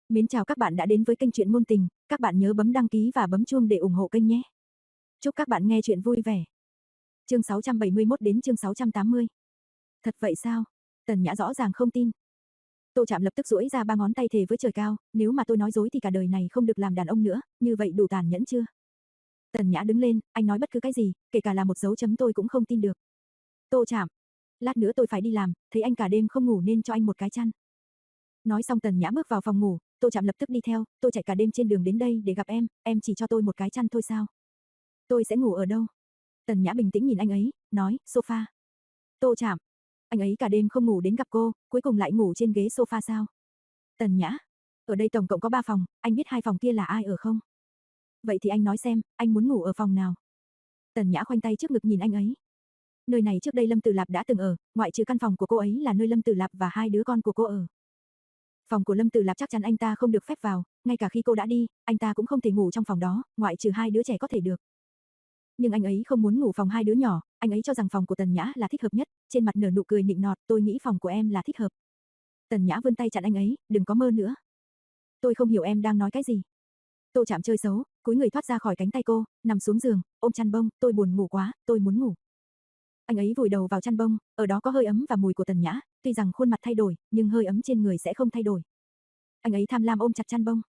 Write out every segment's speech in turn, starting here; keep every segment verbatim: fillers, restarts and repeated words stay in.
Mến chào các bạn đã đến với kênh truyện ngôn tình, các bạn nhớ bấm đăng ký và bấm chuông để ủng hộ kênh nhé. Chúc các bạn nghe truyện vui vẻ. Chương sáu trăm bảy mươi mốt đến chương sáu trăm tám mươi. Thật vậy sao? Tần Nhã rõ ràng không tin. Tô Trạm lập tức duỗi ra ba ngón tay thề với trời cao, nếu mà tôi nói dối thì cả đời này không được làm đàn ông nữa, như vậy đủ tàn nhẫn chưa? Tần Nhã đứng lên, anh nói bất cứ cái gì, kể cả là một dấu chấm tôi cũng không tin được. Tô Trạm, lát nữa tôi phải đi làm, thấy anh cả đêm không ngủ nên cho anh một cái chăn. Nói xong Tần Nhã bước vào phòng ngủ, Tô Trạm lập tức đi theo, tôi chạy cả đêm trên đường đến đây để gặp em, em chỉ cho tôi một cái chăn thôi sao? Tôi sẽ ngủ ở đâu? Tần Nhã bình tĩnh nhìn anh ấy, nói, sofa. Tô Trạm, anh ấy cả đêm không ngủ đến gặp cô, cuối cùng lại ngủ trên ghế sofa sao? Tần Nhã, ở đây tổng cộng có ba phòng, anh biết hai phòng kia là ai ở không? Vậy thì anh nói xem, anh muốn ngủ ở phòng nào? Tần Nhã khoanh tay trước ngực nhìn anh ấy. Nơi này trước đây Lâm Tử Lạp đã từng ở, ngoại trừ căn phòng của cô ấy là nơi Lâm Tử Lạp và hai đứa con của cô ở. Phòng của Lâm Tử Lạp chắc chắn anh ta không được phép vào, ngay cả khi cô đã đi, anh ta cũng không thể ngủ trong phòng đó, ngoại trừ hai đứa trẻ có thể được. Nhưng anh ấy không muốn ngủ phòng hai đứa nhỏ, anh ấy cho rằng phòng của Tần Nhã là thích hợp nhất, trên mặt nở nụ cười nịnh nọt, tôi nghĩ phòng của em là thích hợp. Tần Nhã vươn tay chặn anh ấy, đừng có mơ nữa. Tôi không hiểu em đang nói cái gì. Tô Trạm chơi xấu, cúi người thoát ra khỏi cánh tay cô, nằm xuống giường, ôm chăn bông, tôi buồn ngủ quá, tôi muốn ngủ. Anh ấy vùi đầu vào chăn bông, ở đó có hơi ấm và mùi của Tần Nhã, tuy rằng khuôn mặt thay đổi, nhưng hơi ấm trên người sẽ không thay đổi. Anh ấy tham lam ôm chặt chăn bông.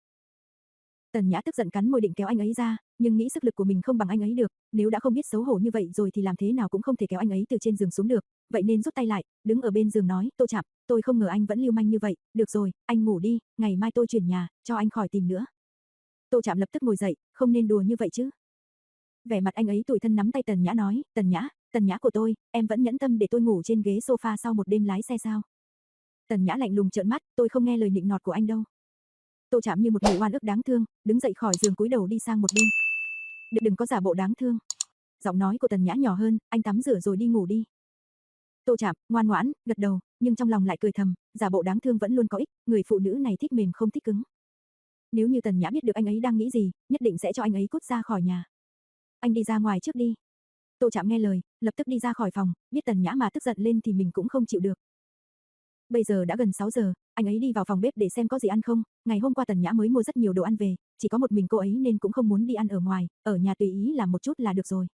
Tần Nhã tức giận cắn môi định kéo anh ấy ra, nhưng nghĩ sức lực của mình không bằng anh ấy được, nếu đã không biết xấu hổ như vậy rồi thì làm thế nào cũng không thể kéo anh ấy từ trên giường xuống được, vậy nên rút tay lại, đứng ở bên giường nói, Tô Trạm, tôi không ngờ anh vẫn lưu manh như vậy, được rồi, anh ngủ đi, ngày mai tôi chuyển nhà, cho anh khỏi tìm nữa. Tô Trạm lập tức ngồi dậy, không nên đùa như vậy chứ. Vẻ mặt anh ấy tủi thân nắm tay Tần Nhã nói, Tần Nhã, Tần Nhã của tôi, em vẫn nhẫn tâm để tôi ngủ trên ghế sofa sau một đêm lái xe sao? Tần Nhã lạnh lùng trợn mắt, tôi không nghe lời nịnh nọt của anh đâu. Tô Trạm như một người oan ức đáng thương, đứng dậy khỏi giường cúi đầu đi sang một bên. Đừng, đừng có giả bộ đáng thương. Giọng nói của Tần Nhã nhỏ hơn, anh tắm rửa rồi đi ngủ đi. Tô Trạm ngoan ngoãn gật đầu, nhưng trong lòng lại cười thầm, giả bộ đáng thương vẫn luôn có ích, người phụ nữ này thích mềm không thích cứng. Nếu như Tần Nhã biết được anh ấy đang nghĩ gì, nhất định sẽ cho anh ấy cút ra khỏi nhà. Anh đi ra ngoài trước đi. Tô Trạm nghe lời, lập tức đi ra khỏi phòng, biết Tần Nhã mà tức giận lên thì mình cũng không chịu được. Bây giờ đã gần sáu giờ, anh ấy đi vào phòng bếp để xem có gì ăn không, ngày hôm qua Tần Nhã mới mua rất nhiều đồ ăn về, chỉ có một mình cô ấy nên cũng không muốn đi ăn ở ngoài, ở nhà tùy ý làm một chút là được rồi.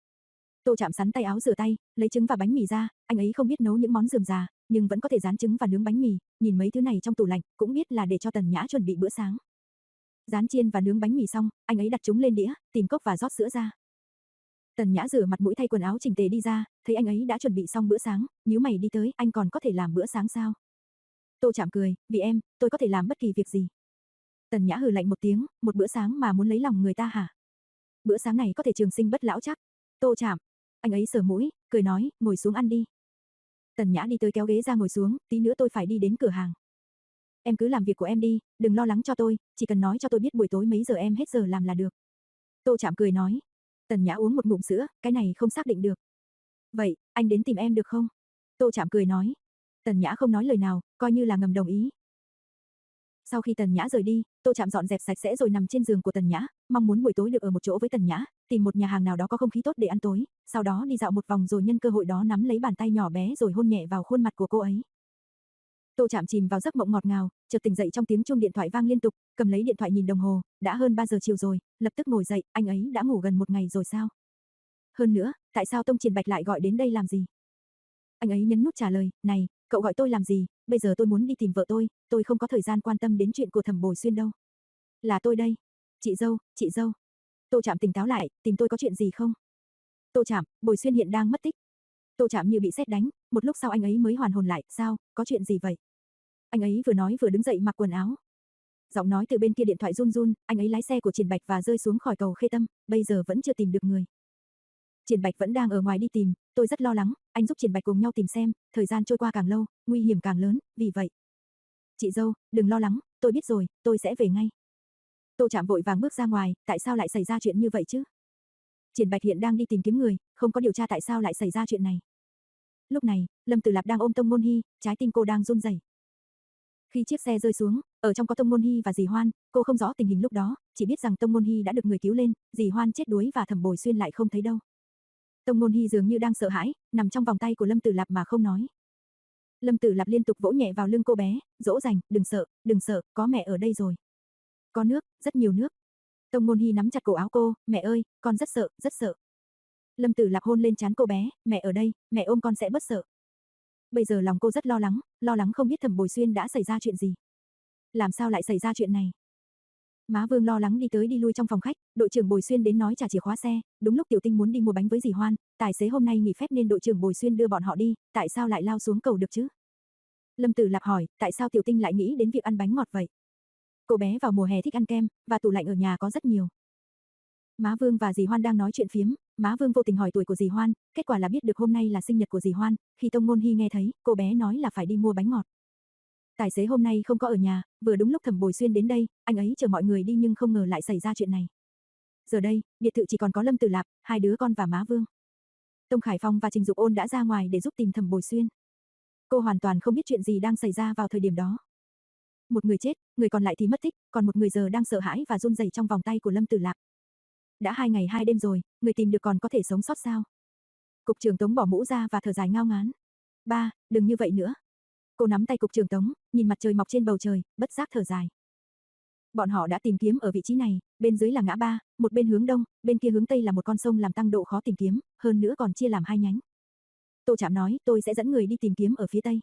Tô Trạm sắn tay áo rửa tay, lấy trứng và bánh mì ra, anh ấy không biết nấu những món rườm rà, nhưng vẫn có thể rán trứng và nướng bánh mì, nhìn mấy thứ này trong tủ lạnh, cũng biết là để cho Tần Nhã chuẩn bị bữa sáng. Rán chiên và nướng bánh mì xong, anh ấy đặt chúng lên đĩa, tìm cốc và rót sữa ra. Tần Nhã rửa mặt mũi thay quần áo chỉnh tề đi ra, thấy anh ấy đã chuẩn bị xong bữa sáng, nhíu mày đi tới, anh còn có thể làm bữa sáng sao? Tô Trạm cười, vì em, tôi có thể làm bất kỳ việc gì. Tần Nhã hừ lạnh một tiếng, một bữa sáng mà muốn lấy lòng người ta hả? Bữa sáng này có thể trường sinh bất lão chắc. Tô Trạm, anh ấy sờ mũi, cười nói, ngồi xuống ăn đi. Tần Nhã đi tới kéo ghế ra ngồi xuống, tí nữa tôi phải đi đến cửa hàng. Em cứ làm việc của em đi, đừng lo lắng cho tôi, chỉ cần nói cho tôi biết buổi tối mấy giờ em hết giờ làm là được. Tô Trạm cười nói. Tần Nhã uống một ngụm sữa, cái này không xác định được. Vậy, anh đến tìm em được không? Tô Trạm cười nói. Tần Nhã không nói lời nào, coi như là ngầm đồng ý. Sau khi Tần Nhã rời đi, Tô Trạm dọn dẹp sạch sẽ rồi nằm trên giường của Tần Nhã, mong muốn buổi tối được ở một chỗ với Tần Nhã, tìm một nhà hàng nào đó có không khí tốt để ăn tối, sau đó đi dạo một vòng rồi nhân cơ hội đó nắm lấy bàn tay nhỏ bé rồi hôn nhẹ vào khuôn mặt của cô ấy. Tô Trạm chìm vào giấc mộng ngọt ngào, chợt tỉnh dậy trong tiếng chuông điện thoại vang liên tục, cầm lấy điện thoại nhìn đồng hồ, đã hơn ba giờ chiều rồi, lập tức ngồi dậy, anh ấy đã ngủ gần một ngày rồi sao? Hơn nữa, tại sao Tông Triển Bạch lại gọi đến đây làm gì? Anh ấy nhấn nút trả lời, này, cậu gọi tôi làm gì, bây giờ tôi muốn đi tìm vợ tôi, tôi không có thời gian quan tâm đến chuyện của Thẩm Bồi Xuyên đâu. Là tôi đây. Chị dâu, chị dâu. Tô Trạm tỉnh táo lại, tìm tôi có chuyện gì không? Tô Trạm, Bồi Xuyên hiện đang mất tích. Tô Trạm như bị sét đánh, một lúc sau anh ấy mới hoàn hồn lại, sao, có chuyện gì vậy? Anh ấy vừa nói vừa đứng dậy mặc quần áo. Giọng nói từ bên kia điện thoại run run, anh ấy lái xe của Triển Bạch và rơi xuống khỏi cầu Khê Tâm, bây giờ vẫn chưa tìm được người. Triển Bạch vẫn đang ở ngoài đi tìm, tôi rất lo lắng, anh giúp Triển Bạch cùng nhau tìm xem, thời gian trôi qua càng lâu, nguy hiểm càng lớn, vì vậy. Chị dâu, đừng lo lắng, tôi biết rồi, tôi sẽ về ngay. Tô Trạm vội vàng bước ra ngoài, tại sao lại xảy ra chuyện như vậy chứ? Triển Bạch hiện đang đi tìm kiếm người, không có điều tra tại sao lại xảy ra chuyện này. Lúc này, Lâm Tử Lạp đang ôm Tông Ngôn Hi, trái tim cô đang run rẩy. Khi chiếc xe rơi xuống, ở trong có Tông Ngôn Hi và Dì Hoan, cô không rõ tình hình lúc đó, chỉ biết rằng Tông Ngôn Hi đã được người cứu lên, Dì Hoan chết đuối và Thẩm Bồi Xuyên lại không thấy đâu. Tông Ngôn Hi dường như đang sợ hãi, nằm trong vòng tay của Lâm Tử Lạp mà không nói. Lâm Tử Lạp liên tục vỗ nhẹ vào lưng cô bé, dỗ dành, đừng sợ, đừng sợ, có mẹ ở đây rồi. Có nước, rất nhiều nước. Tông Ngôn Hi nắm chặt cổ áo cô, mẹ ơi, con rất sợ, rất sợ. Lâm Tử Lạp hôn lên trán cô bé, mẹ ở đây, mẹ ôm con sẽ bớt sợ. Bây giờ lòng cô rất lo lắng, lo lắng không biết Thẩm Bồi Xuyên đã xảy ra chuyện gì. Làm sao lại xảy ra chuyện này? Má Vương lo lắng đi tới đi lui trong phòng khách, đội trưởng Bồi Xuyên đến nói trả chìa khóa xe, đúng lúc Tiểu Tinh muốn đi mua bánh với dì Hoan, tài xế hôm nay nghỉ phép nên đội trưởng Bồi Xuyên đưa bọn họ đi, tại sao lại lao xuống cầu được chứ? Lâm Tử Lạp hỏi, tại sao Tiểu Tinh lại nghĩ đến việc ăn bánh ngọt vậy? Cô bé vào mùa hè thích ăn kem, và tủ lạnh ở nhà có rất nhiều. Má Vương và dì Hoan đang nói chuyện phiếm, má Vương vô tình hỏi tuổi của dì Hoan, kết quả là biết được hôm nay là sinh nhật của dì Hoan, khi Tông Ngôn Hi nghe thấy, cô bé nói là phải đi mua bánh ngọt. Tài xế hôm nay không có ở nhà, vừa đúng lúc Thẩm Bồi Xuyên đến đây, anh ấy chờ mọi người đi nhưng không ngờ lại xảy ra chuyện này. Giờ đây, biệt thự chỉ còn có Lâm Tử Lạp, hai đứa con và má Vương. Tông Khải Phong và Trình Dục Ôn đã ra ngoài để giúp tìm Thẩm Bồi Xuyên. Cô hoàn toàn không biết chuyện gì đang xảy ra vào thời điểm đó. Một người chết, người còn lại thì mất tích, còn một người giờ đang sợ hãi và run rẩy trong vòng tay của Lâm Tử Lạp. Đã hai ngày hai đêm rồi, người tìm được còn có thể sống sót sao? Cục trưởng Tống bỏ mũ ra và thở dài ngao ngán. Ba, đừng như vậy nữa. Cô nắm tay cục trưởng Tống, nhìn mặt trời mọc trên bầu trời, bất giác thở dài. Bọn họ đã tìm kiếm ở vị trí này, bên dưới là ngã ba, một bên hướng đông, bên kia hướng tây là một con sông làm tăng độ khó tìm kiếm, hơn nữa còn chia làm hai nhánh. Tô Trạm nói, tôi sẽ dẫn người đi tìm kiếm ở phía tây.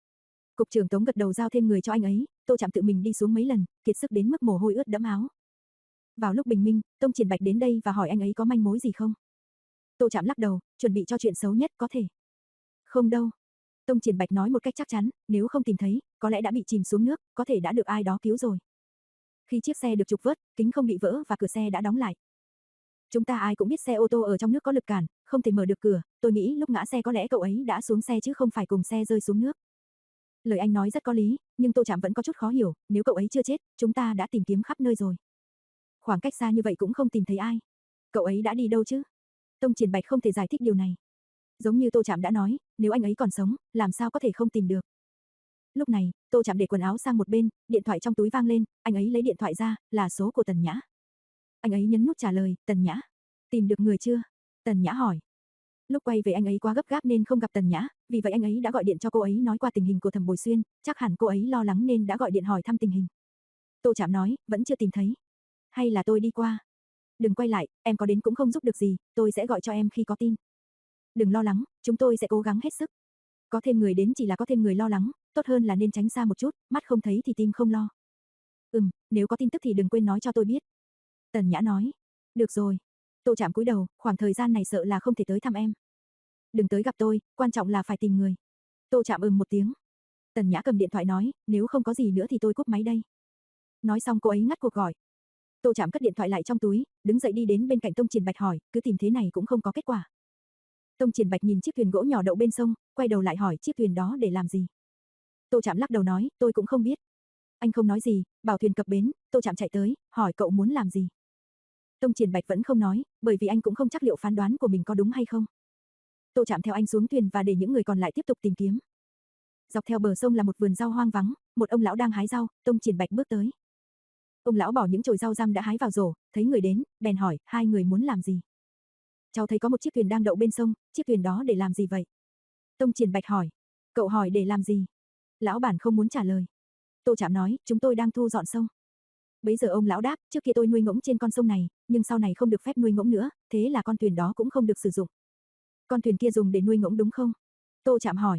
Cục trưởng Tống gật đầu giao thêm người cho anh ấy, Tô Trạm tự mình đi xuống mấy lần, kiệt sức đến mức mồ hôi ướt đẫm áo. Vào lúc bình minh, Tông Triển Bạch đến đây và hỏi anh ấy có manh mối gì không. Tô Trạm lắc đầu, chuẩn bị cho chuyện xấu nhất có thể. Không đâu. Tông Triển Bạch nói một cách chắc chắn, nếu không tìm thấy, có lẽ đã bị chìm xuống nước, có thể đã được ai đó cứu rồi. Khi chiếc xe được trục vớt, kính không bị vỡ và cửa xe đã đóng lại. Chúng ta ai cũng biết xe ô tô ở trong nước có lực cản, không thể mở được cửa, tôi nghĩ lúc ngã xe có lẽ cậu ấy đã xuống xe chứ không phải cùng xe rơi xuống nước. Lời anh nói rất có lý, nhưng Tô Trạm vẫn có chút khó hiểu, nếu cậu ấy chưa chết, chúng ta đã tìm kiếm khắp nơi rồi. Khoảng cách xa như vậy cũng không tìm thấy ai. Cậu ấy đã đi đâu chứ? Tông Triển Bạch không thể giải thích điều này. Giống như Tô Trạm đã nói, nếu anh ấy còn sống, làm sao có thể không tìm được. Lúc này, Tô Trạm để quần áo sang một bên, điện thoại trong túi vang lên, anh ấy lấy điện thoại ra, là số của Tần Nhã. Anh ấy nhấn nút trả lời, Tần Nhã. Tìm được người chưa? Tần Nhã hỏi. Lúc quay về anh ấy quá gấp gáp nên không gặp Tần Nhã, vì vậy anh ấy đã gọi điện cho cô ấy nói qua tình hình của Thẩm Bồi Xuyên, chắc hẳn cô ấy lo lắng nên đã gọi điện hỏi thăm tình hình. Tô Trạm nói, vẫn chưa tìm thấy. Hay là tôi đi qua? Đừng quay lại, em có đến cũng không giúp được gì, tôi sẽ gọi cho em khi có tin. Đừng lo lắng, chúng tôi sẽ cố gắng hết sức. Có thêm người đến chỉ là có thêm người lo lắng, tốt hơn là nên tránh xa một chút, mắt không thấy thì tim không lo. Ừm, nếu có tin tức thì đừng quên nói cho tôi biết. Tần Nhã nói. Được rồi. Tô Trạm cúi đầu, khoảng thời gian này sợ là không thể tới thăm em. Đừng tới gặp tôi, quan trọng là phải tìm người. Tô Trạm ừm một tiếng. Tần Nhã cầm điện thoại nói, nếu không có gì nữa thì tôi cúp máy đây. Nói xong cô ấy ngắt cuộc gọi. Tô Trạm cất điện thoại lại trong túi, đứng dậy đi đến bên cạnh Tông Triển Bạch hỏi, cứ tìm thế này cũng không có kết quả. Tông Triển Bạch nhìn chiếc thuyền gỗ nhỏ đậu bên sông, quay đầu lại hỏi chiếc thuyền đó để làm gì. Tô Trạm lắc đầu nói, tôi cũng không biết. Anh không nói gì, bảo thuyền cập bến, Tô Trạm chạy tới, hỏi cậu muốn làm gì. Tông Triển Bạch vẫn không nói, bởi vì anh cũng không chắc liệu phán đoán của mình có đúng hay không. Tô Trạm theo anh xuống thuyền và để những người còn lại tiếp tục tìm kiếm. Dọc theo bờ sông là một vườn rau hoang vắng, một ông lão đang hái rau, Tông Triển Bạch bước tới. Ông lão bỏ những chồi rau răm đã hái vào rổ, thấy người đến, bèn hỏi, hai người muốn làm gì? Cháu thấy có một chiếc thuyền đang đậu bên sông, chiếc thuyền đó để làm gì vậy? Tông Triển Bạch hỏi. Cậu hỏi để làm gì? Lão bản không muốn trả lời. Tô Trạm nói, chúng tôi đang thu dọn sông. Bấy giờ ông lão đáp, trước kia tôi nuôi ngỗng trên con sông này, nhưng sau này không được phép nuôi ngỗng nữa, thế là con thuyền đó cũng không được sử dụng. Con thuyền kia dùng để nuôi ngỗng đúng không? Tô Trạm hỏi.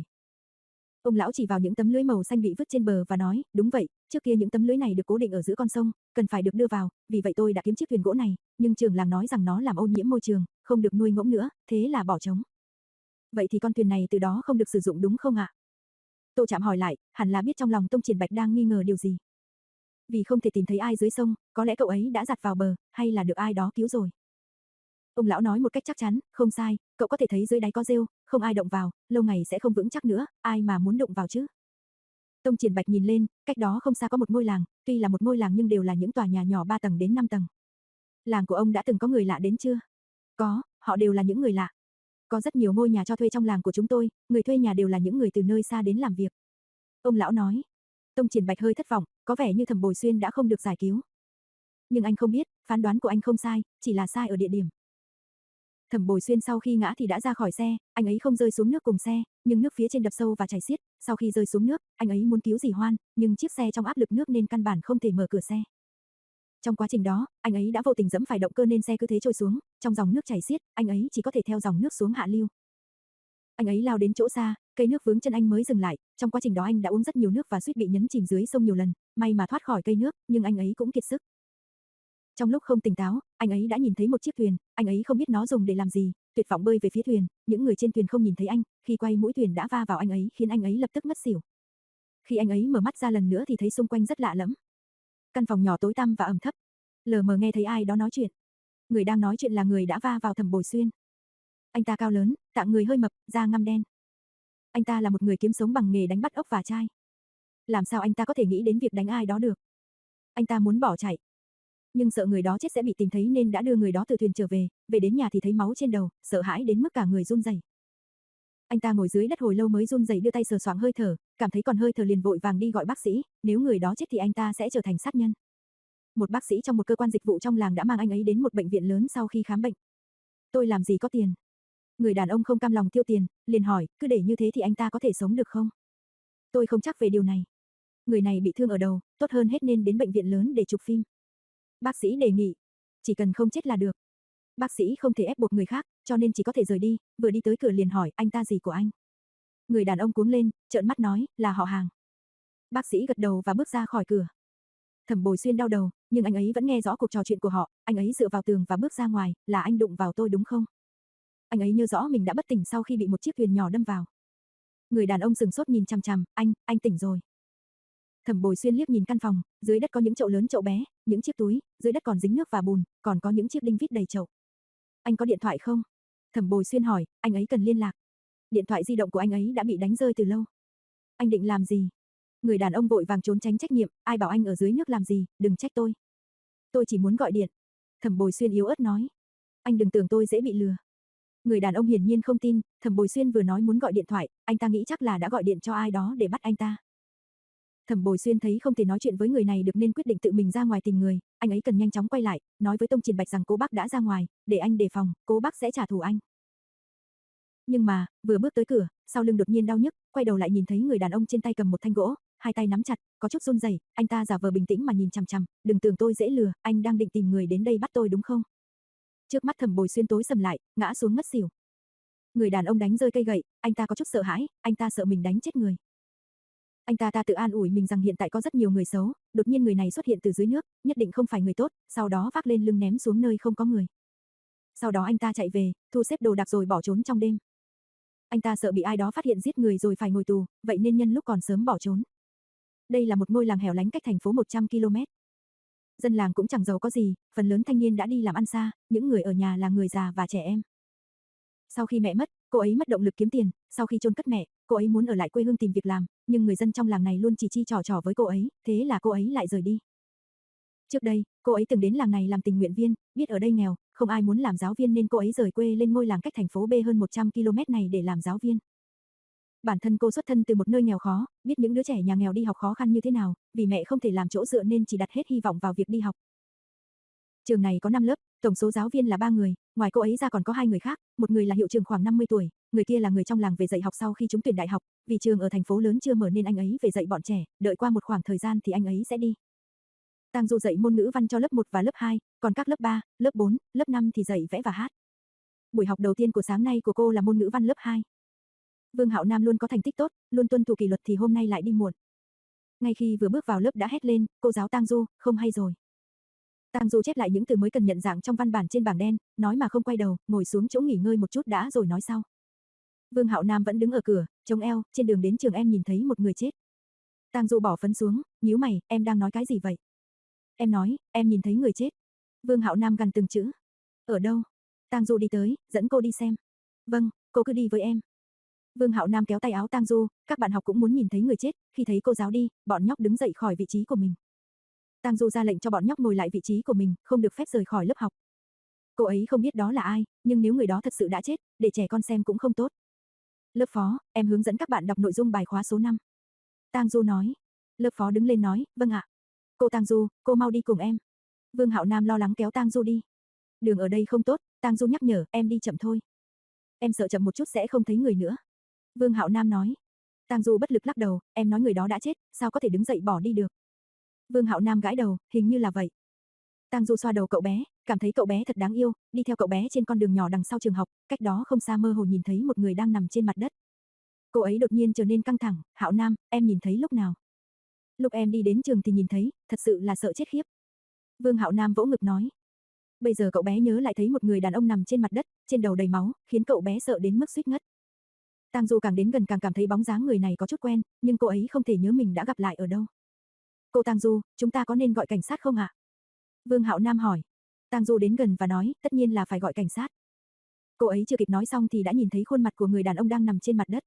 Ông lão chỉ vào những tấm lưới màu xanh bị vứt trên bờ và nói, đúng vậy, trước kia những tấm lưới này được cố định ở giữa con sông, cần phải được đưa vào, vì vậy tôi đã kiếm chiếc thuyền gỗ này, nhưng trường làng nói rằng nó làm ô nhiễm môi trường, không được nuôi ngỗng nữa, thế là bỏ trống. Vậy thì con thuyền này từ đó không được sử dụng đúng không ạ? Tô Trạm hỏi lại, hẳn là biết trong lòng Tông Triển Bạch đang nghi ngờ điều gì. Vì không thể tìm thấy ai dưới sông, có lẽ cậu ấy đã giặt vào bờ, hay là được ai đó cứu rồi. Ông lão nói một cách chắc chắn, không sai, cậu có thể thấy dưới đáy có rêu, không ai động vào, lâu ngày sẽ không vững chắc nữa, ai mà muốn đụng vào chứ. Tông Triển Bạch nhìn lên, cách đó không xa có một ngôi làng, tuy là một ngôi làng nhưng đều là những tòa nhà nhỏ ba tầng đến năm tầng. Làng của ông đã từng có người lạ đến chưa? Có, họ đều là những người lạ. Có rất nhiều ngôi nhà cho thuê trong làng của chúng tôi, người thuê nhà đều là những người từ nơi xa đến làm việc. Ông lão nói. Tông Triển Bạch hơi thất vọng, có vẻ như Thẩm Bồi Xuyên đã không được giải cứu. Nhưng anh không biết, phán đoán của anh không sai, chỉ là sai ở địa điểm. Thẩm Bồi Xuyên sau khi ngã thì đã ra khỏi xe, anh ấy không rơi xuống nước cùng xe, nhưng nước phía trên đập sâu và chảy xiết, sau khi rơi xuống nước, anh ấy muốn cứu Dì Hoan, nhưng chiếc xe trong áp lực nước nên căn bản không thể mở cửa xe. Trong quá trình đó, anh ấy đã vô tình giẫm phải động cơ nên xe cứ thế trôi xuống, trong dòng nước chảy xiết, anh ấy chỉ có thể theo dòng nước xuống hạ lưu. Anh ấy lao đến chỗ xa, cây nước vướng chân anh mới dừng lại, trong quá trình đó anh đã uống rất nhiều nước và suýt bị nhấn chìm dưới sông nhiều lần, may mà thoát khỏi cây nước, nhưng anh ấy cũng kiệt sức. Trong lúc không tỉnh táo, anh ấy đã nhìn thấy một chiếc thuyền, anh ấy không biết nó dùng để làm gì, tuyệt vọng bơi về phía thuyền, những người trên thuyền không nhìn thấy anh, khi quay mũi thuyền đã va vào anh ấy khiến anh ấy lập tức ngất xỉu. Khi anh ấy mở mắt ra lần nữa thì thấy xung quanh rất lạ lẫm. Căn phòng nhỏ tối tăm và ẩm thấp. Lờ mờ nghe thấy ai đó nói chuyện. Người đang nói chuyện là người đã va vào Thẩm Bồi Xuyên. Anh ta cao lớn, tạng người hơi mập, da ngăm đen. Anh ta là một người kiếm sống bằng nghề đánh bắt ốc và trai. Làm sao anh ta có thể nghĩ đến việc đánh ai đó được? Anh ta muốn bỏ chạy, nhưng sợ người đó chết sẽ bị tìm thấy nên đã đưa người đó từ thuyền trở về, về đến nhà thì thấy máu trên đầu, sợ hãi đến mức cả người run rẩy. Anh ta ngồi dưới đất hồi lâu mới run rẩy đưa tay sờ soạng hơi thở, cảm thấy còn hơi thở liền vội vàng đi gọi bác sĩ, nếu người đó chết thì anh ta sẽ trở thành sát nhân. Một bác sĩ trong một cơ quan dịch vụ trong làng đã mang anh ấy đến một bệnh viện lớn sau khi khám bệnh. Tôi làm gì có tiền. Người đàn ông không cam lòng tiêu tiền, liền hỏi, cứ để như thế thì anh ta có thể sống được không? Tôi không chắc về điều này. Người này bị thương ở đầu, tốt hơn hết nên đến bệnh viện lớn để chụp phim. Bác sĩ đề nghị, chỉ cần không chết là được. Bác sĩ không thể ép buộc người khác, cho nên chỉ có thể rời đi, vừa đi tới cửa liền hỏi, anh ta gì của anh? Người đàn ông cuống lên, trợn mắt nói, là họ hàng. Bác sĩ gật đầu và bước ra khỏi cửa. Thẩm Bồi Xuyên đau đầu, nhưng anh ấy vẫn nghe rõ cuộc trò chuyện của họ, anh ấy dựa vào tường và bước ra ngoài, là anh đụng vào tôi đúng không? Anh ấy nhớ rõ mình đã bất tỉnh sau khi bị một chiếc thuyền nhỏ đâm vào. Người đàn ông sừng sốt nhìn chằm chằm, anh, anh tỉnh rồi. Thẩm Bồi Xuyên liếc nhìn căn phòng, dưới đất có những chậu lớn chậu bé, những chiếc túi, dưới đất còn dính nước và bùn, còn có những chiếc đinh vít đầy chậu. Anh có điện thoại không? Thẩm Bồi Xuyên hỏi, anh ấy cần liên lạc. Điện thoại di động của anh ấy đã bị đánh rơi từ lâu. Anh định làm gì? Người đàn ông vội vàng trốn tránh trách nhiệm, ai bảo anh ở dưới nước làm gì, đừng trách tôi. Tôi chỉ muốn gọi điện. Thẩm Bồi Xuyên yếu ớt nói. Anh đừng tưởng tôi dễ bị lừa. Người đàn ông hiển nhiên không tin, Thẩm Bồi Xuyên vừa nói muốn gọi điện thoại, anh ta nghĩ chắc là đã gọi điện cho ai đó để bắt anh ta. Thẩm Bồi Xuyên thấy không thể nói chuyện với người này được nên quyết định tự mình ra ngoài tìm người, anh ấy cần nhanh chóng quay lại, nói với Tông Triền Bạch rằng Cố Bác đã ra ngoài, để anh đề phòng, Cố Bác sẽ trả thù anh. Nhưng mà, vừa bước tới cửa, sau lưng đột nhiên đau nhức, quay đầu lại nhìn thấy người đàn ông trên tay cầm một thanh gỗ, hai tay nắm chặt, có chút run rẩy, anh ta giả vờ bình tĩnh mà nhìn chằm chằm, đừng tưởng tôi dễ lừa, anh đang định tìm người đến đây bắt tôi đúng không? Trước mắt Thẩm Bồi Xuyên tối sầm lại, ngã xuống ngất xỉu. Người đàn ông đánh rơi cây gậy, anh ta có chút sợ hãi, anh ta sợ mình đánh chết người. Anh ta ta tự an ủi mình rằng hiện tại có rất nhiều người xấu, đột nhiên người này xuất hiện từ dưới nước, nhất định không phải người tốt, sau đó vác lên lưng ném xuống nơi không có người. Sau đó anh ta chạy về, thu xếp đồ đạc rồi bỏ trốn trong đêm. Anh ta sợ bị ai đó phát hiện giết người rồi phải ngồi tù, vậy nên nhân lúc còn sớm bỏ trốn. Đây là một ngôi làng hẻo lánh cách thành phố một trăm ki lô mét. Dân làng cũng chẳng giàu có gì, phần lớn thanh niên đã đi làm ăn xa, những người ở nhà là người già và trẻ em. Sau khi mẹ mất, cô ấy mất động lực kiếm tiền, sau khi chôn cất mẹ, cô ấy muốn ở lại quê hương tìm việc làm, nhưng người dân trong làng này luôn chỉ chi trò trò với cô ấy, thế là cô ấy lại rời đi. Trước đây, cô ấy từng đến làng này làm tình nguyện viên, biết ở đây nghèo, không ai muốn làm giáo viên nên cô ấy rời quê lên ngôi làng cách thành phố B hơn một trăm ki lô mét này để làm giáo viên. Bản thân cô xuất thân từ một nơi nghèo khó, biết những đứa trẻ nhà nghèo đi học khó khăn như thế nào, vì mẹ không thể làm chỗ dựa nên chỉ đặt hết hy vọng vào việc đi học. Trường này có năm lớp, tổng số giáo viên là ba người, ngoài cô ấy ra còn có hai người khác, một người là hiệu trưởng khoảng năm mươi tuổi, người kia là người trong làng về dạy học sau khi trúng tuyển đại học, vì trường ở thành phố lớn chưa mở nên anh ấy về dạy bọn trẻ, đợi qua một khoảng thời gian thì anh ấy sẽ đi. Tang Du dạy môn ngữ văn cho lớp một và lớp hai, còn các lớp ba, lớp bốn, lớp năm thì dạy vẽ và hát. Buổi học đầu tiên của sáng nay của cô là môn ngữ văn lớp hai. Vương Hạo Nam luôn có thành tích tốt, luôn tuân thủ kỷ luật thì hôm nay lại đi muộn. Ngay khi vừa bước vào lớp đã hét lên, cô giáo Tang Du, không hay rồi. Tang Du chép lại những từ mới cần nhận dạng trong văn bản trên bảng đen, nói mà không quay đầu, ngồi xuống chỗ nghỉ ngơi một chút đã rồi nói sau. Vương Hạo Nam vẫn đứng ở cửa, chống eo, trên đường đến trường em nhìn thấy một người chết. Tang Du bỏ phấn xuống, nhíu mày, em đang nói cái gì vậy? Em nói, em nhìn thấy người chết. Vương Hạo Nam gằn từng chữ. Ở đâu? Tang Du đi tới, dẫn cô đi xem. Vâng, cô cứ đi với em. Vương Hạo Nam kéo tay áo Tang Du, các bạn học cũng muốn nhìn thấy người chết, khi thấy cô giáo đi, bọn nhóc đứng dậy khỏi vị trí của mình. Tang Du ra lệnh cho bọn nhóc ngồi lại vị trí của mình, không được phép rời khỏi lớp học. Cô ấy không biết đó là ai, nhưng nếu người đó thật sự đã chết, để trẻ con xem cũng không tốt. Lớp phó, em hướng dẫn các bạn đọc nội dung bài khóa số năm. Tang Du nói. Lớp phó đứng lên nói, vâng ạ. Cô Tang Du, cô mau đi cùng em. Vương Hạo Nam lo lắng kéo Tang Du đi. Đường ở đây không tốt, Tang Du nhắc nhở, em đi chậm thôi. Em sợ chậm một chút sẽ không thấy người nữa. Vương Hạo Nam nói. Tang Du bất lực lắc đầu, em nói người đó đã chết, sao có thể đứng dậy bỏ đi được. Vương Hạo Nam gãi đầu, hình như là vậy. Tang Du xoa đầu cậu bé, cảm thấy cậu bé thật đáng yêu, đi theo cậu bé trên con đường nhỏ đằng sau trường học, cách đó không xa mơ hồ nhìn thấy một người đang nằm trên mặt đất. Cô ấy đột nhiên trở nên căng thẳng, Hạo Nam, em nhìn thấy lúc nào? Lúc em đi đến trường thì nhìn thấy, thật sự là sợ chết khiếp. Vương Hạo Nam vỗ ngực nói. Bây giờ cậu bé nhớ lại thấy một người đàn ông nằm trên mặt đất, trên đầu đầy máu, khiến cậu bé sợ đến mức suýt ngất. Tang Du càng đến gần càng cảm thấy bóng dáng người này có chút quen, nhưng cô ấy không thể nhớ mình đã gặp lại ở đâu. Cô Tang Du, chúng ta có nên gọi cảnh sát không ạ? Vương Hạo Nam hỏi. Tang Du đến gần và nói, tất nhiên là phải gọi cảnh sát. Cô ấy chưa kịp nói xong thì đã nhìn thấy khuôn mặt của người đàn ông đang nằm trên mặt đất.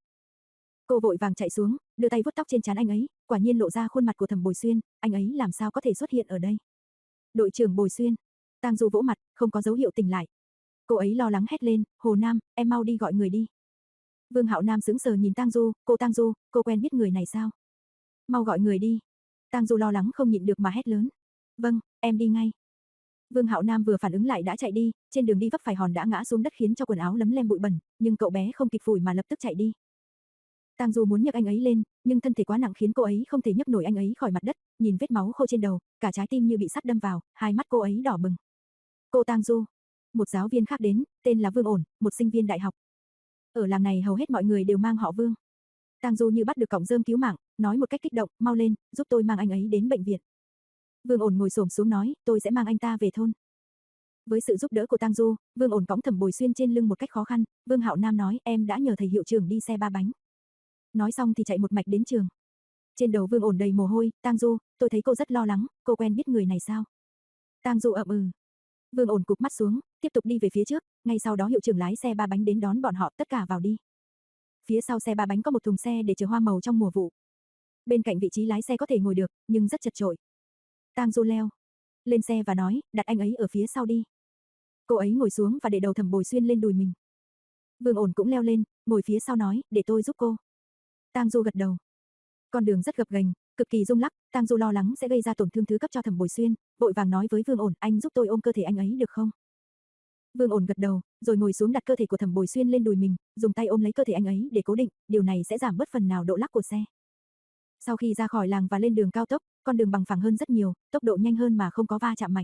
Cô vội vàng chạy xuống, đưa tay vuốt tóc trên trán anh ấy, quả nhiên lộ ra khuôn mặt của Thẩm Bồi Xuyên, anh ấy làm sao có thể xuất hiện ở đây? Đội trưởng Bồi Xuyên. Tang Du vỗ mặt, không có dấu hiệu tỉnh lại. Cô ấy lo lắng hét lên, Hồ Nam, em mau đi gọi người đi. Vương Hạo Nam sững sờ nhìn Tang Du, cô Tang Du, cô quen biết người này sao? Mau gọi người đi. Tang Du lo lắng không nhịn được mà hét lớn. Vâng, em đi ngay. Vương Hạo Nam vừa phản ứng lại đã chạy đi, trên đường đi vấp phải hòn đã ngã xuống đất khiến cho quần áo lấm lem bụi bẩn, nhưng cậu bé không kịp phủi mà lập tức chạy đi. Tang Du muốn nhấc anh ấy lên, nhưng thân thể quá nặng khiến cô ấy không thể nhấc nổi anh ấy khỏi mặt đất, nhìn vết máu khô trên đầu, cả trái tim như bị sắt đâm vào, hai mắt cô ấy đỏ bừng. Cô Tang Du. Một giáo viên khác đến, tên là Vương Ổn, một sinh viên đại học. Ở làng này hầu hết mọi người đều mang họ Vương. Tang Du như bắt được cọng rơm cứu mạng, nói một cách kích động, mau lên, giúp tôi mang anh ấy đến bệnh viện. Vương Ổn ngồi xổm xuống nói, tôi sẽ mang anh ta về thôn. Với sự giúp đỡ của Tang Du, Vương Ổn cõng Thẩm Bồi Xuyên trên lưng một cách khó khăn, Vương Hạo Nam nói, em đã nhờ thầy hiệu trưởng đi xe ba bánh. Nói xong thì chạy một mạch đến trường. Trên đầu Vương Ổn đầy mồ hôi, Tang Du, tôi thấy cô rất lo lắng, cô quen biết người này sao? Tang Du ậm ừ. Vương Ổn cụp mắt xuống, tiếp tục đi về phía trước, ngay sau đó hiệu trưởng lái xe ba bánh đến đón bọn họ, tất cả vào đi. Phía sau xe ba bánh có một thùng xe để chở hoa màu trong mùa vụ. Bên cạnh vị trí lái xe có thể ngồi được, nhưng rất chật chội. Tang Du leo lên xe và nói, đặt anh ấy ở phía sau đi. Cô ấy ngồi xuống và để đầu Thẩm Bồi Xuyên lên đùi mình. Vương Ổn cũng leo lên, ngồi phía sau nói, để tôi giúp cô. Tang Du gật đầu. Con đường rất gập ghềnh, cực kỳ rung lắc, Tang Du lo lắng sẽ gây ra tổn thương thứ cấp cho Thẩm Bồi Xuyên, vội vàng nói với Vương Ổn, anh giúp tôi ôm cơ thể anh ấy được không? Vương Ổn gật đầu, rồi ngồi xuống đặt cơ thể của Thẩm Bồi Xuyên lên đùi mình, dùng tay ôm lấy cơ thể anh ấy để cố định, điều này sẽ giảm bớt phần nào độ lắc của xe. Sau khi ra khỏi làng và lên đường cao tốc, con đường bằng phẳng hơn rất nhiều, tốc độ nhanh hơn mà không có va chạm mạnh.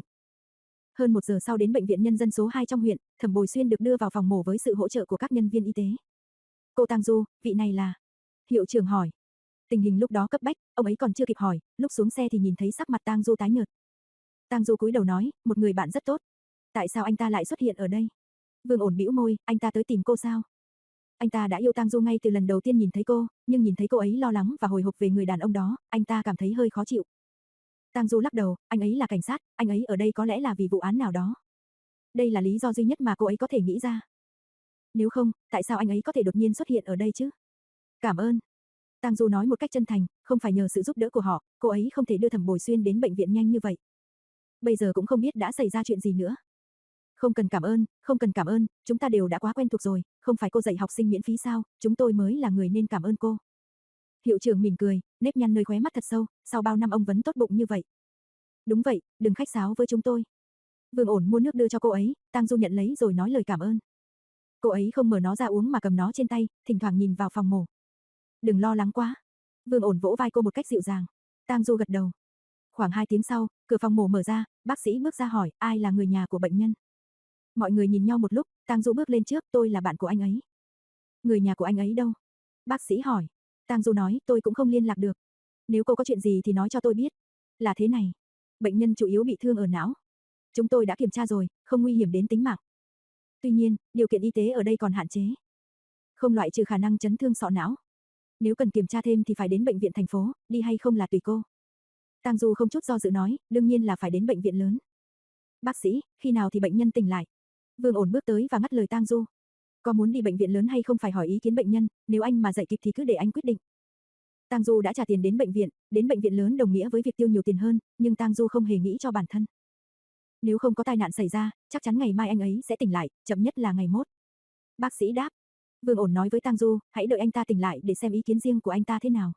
Hơn một giờ sau đến bệnh viện nhân dân số hai trong huyện, Thẩm Bồi Xuyên được đưa vào phòng mổ với sự hỗ trợ của các nhân viên y tế. Cô Tang Du, vị này là? Hiệu trưởng hỏi. Tình hình lúc đó cấp bách, ông ấy còn chưa kịp hỏi, lúc xuống xe thì nhìn thấy sắc mặt Tang Du tái nhợt. Tang Du cúi đầu nói, một người bạn rất tốt. Tại sao anh ta lại xuất hiện ở đây? Vương Ổn bĩu môi, anh ta tới tìm cô sao? Anh ta đã yêu Tang Du ngay từ lần đầu tiên nhìn thấy cô, nhưng nhìn thấy cô ấy lo lắng và hồi hộp về người đàn ông đó, anh ta cảm thấy hơi khó chịu. Tang Du lắc đầu, anh ấy là cảnh sát, anh ấy ở đây có lẽ là vì vụ án nào đó. Đây là lý do duy nhất mà cô ấy có thể nghĩ ra. Nếu không, tại sao anh ấy có thể đột nhiên xuất hiện ở đây chứ? Cảm ơn. Tang Du nói một cách chân thành, không phải nhờ sự giúp đỡ của họ, cô ấy không thể đưa Thẩm Bồi Xuyên đến bệnh viện nhanh như vậy. Bây giờ cũng không biết đã xảy ra chuyện gì nữa. Không cần cảm ơn, không cần cảm ơn, chúng ta đều đã quá quen thuộc rồi, không phải cô dạy học sinh miễn phí sao, chúng tôi mới là người nên cảm ơn cô. Hiệu trưởng mỉm cười, nếp nhăn nơi khóe mắt thật sâu, sau bao năm ông vẫn tốt bụng như vậy. Đúng vậy, đừng khách sáo với chúng tôi. Vương Ổn mua nước đưa cho cô ấy, Tang Du nhận lấy rồi nói lời cảm ơn. Cô ấy không mở nó ra uống mà cầm nó trên tay, thỉnh thoảng nhìn vào phòng mổ. Đừng lo lắng quá. Vương Ổn vỗ vai cô một cách dịu dàng. Tang Du gật đầu. Khoảng hai tiếng sau, cửa phòng mổ mở ra, bác sĩ bước ra hỏi, ai là người nhà của bệnh nhân? Mọi người nhìn nhau một lúc, Tang Du bước lên trước, tôi là bạn của anh ấy. Người nhà của anh ấy đâu? Bác sĩ hỏi. Tang Du nói, tôi cũng không liên lạc được. Nếu cô có chuyện gì thì nói cho tôi biết. Là thế này. Bệnh nhân chủ yếu bị thương ở não. Chúng tôi đã kiểm tra rồi, không nguy hiểm đến tính mạng. Tuy nhiên, điều kiện y tế ở đây còn hạn chế. Không loại trừ khả năng chấn thương sọ não. Nếu cần kiểm tra thêm thì phải đến bệnh viện thành phố, đi hay không là tùy cô. Tang Du không chút do dự nói, đương nhiên là phải đến bệnh viện lớn. Bác sĩ, khi nào thì bệnh nhân tỉnh lại? Vương Ổn bước tới và ngắt lời Tang Du. Có muốn đi bệnh viện lớn hay không phải hỏi ý kiến bệnh nhân, nếu anh mà dạy kịp thì cứ để anh quyết định. Tang Du đã trả tiền đến bệnh viện, đến bệnh viện lớn đồng nghĩa với việc tiêu nhiều tiền hơn, nhưng Tang Du không hề nghĩ cho bản thân. Nếu không có tai nạn xảy ra, chắc chắn ngày mai anh ấy sẽ tỉnh lại, chậm nhất là ngày mốt. Bác sĩ đáp. Vương Ổn nói với Tang Du, hãy đợi anh ta tỉnh lại để xem ý kiến riêng của anh ta thế nào.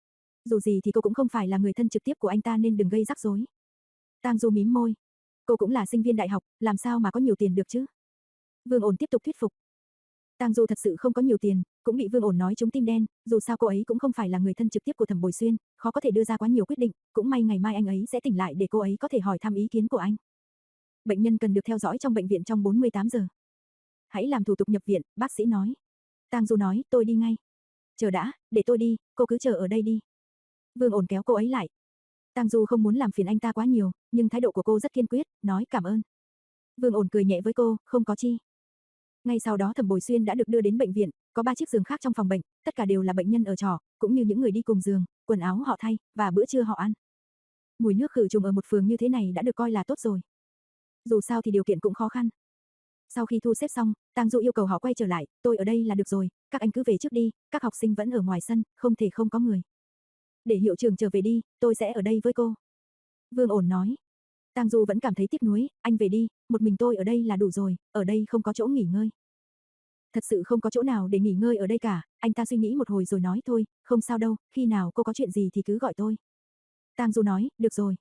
Dù gì thì cô cũng không phải là người thân trực tiếp của anh ta nên đừng gây rắc rối. Tang Du mím môi. Cô cũng là sinh viên đại học, làm sao mà có nhiều tiền được chứ? Vương Ổn tiếp tục thuyết phục. Tang Du thật sự không có nhiều tiền, cũng bị Vương Ổn nói trúng tim đen, dù sao cô ấy cũng không phải là người thân trực tiếp của Thẩm Bồi Xuyên, khó có thể đưa ra quá nhiều quyết định, cũng may ngày mai anh ấy sẽ tỉnh lại để cô ấy có thể hỏi thăm ý kiến của anh. Bệnh nhân cần được theo dõi trong bệnh viện trong bốn mươi tám giờ. Hãy làm thủ tục nhập viện, bác sĩ nói. Tang Du nói, tôi đi ngay. Chờ đã, để tôi đi, cô cứ chờ ở đây đi. Vương Ổn kéo cô ấy lại. Tang Du không muốn làm phiền anh ta quá nhiều, nhưng thái độ của cô rất kiên quyết, nói cảm ơn. Vương Ổn cười nhẹ với cô, không có chi. Ngay sau đó Thẩm Bồi Xuyên đã được đưa đến bệnh viện, có ba chiếc giường khác trong phòng bệnh, tất cả đều là bệnh nhân ở trọ, cũng như những người đi cùng giường, quần áo họ thay, và bữa trưa họ ăn. Mùi nước khử trùng ở một phường như thế này đã được coi là tốt rồi. Dù sao thì điều kiện cũng khó khăn. Sau khi thu xếp xong, Tang Du yêu cầu họ quay trở lại, tôi ở đây là được rồi, các anh cứ về trước đi, các học sinh vẫn ở ngoài sân, không thể không có người. Để hiệu trưởng trở về đi, tôi sẽ ở đây với cô. Vương Ổn nói. Tang Du vẫn cảm thấy tiếc nuối, anh về đi, một mình tôi ở đây là đủ rồi, ở đây không có chỗ nghỉ ngơi. Thật sự không có chỗ nào để nghỉ ngơi ở đây cả, anh ta suy nghĩ một hồi rồi nói thôi, không sao đâu, khi nào cô có chuyện gì thì cứ gọi tôi. Tang Du nói, được rồi.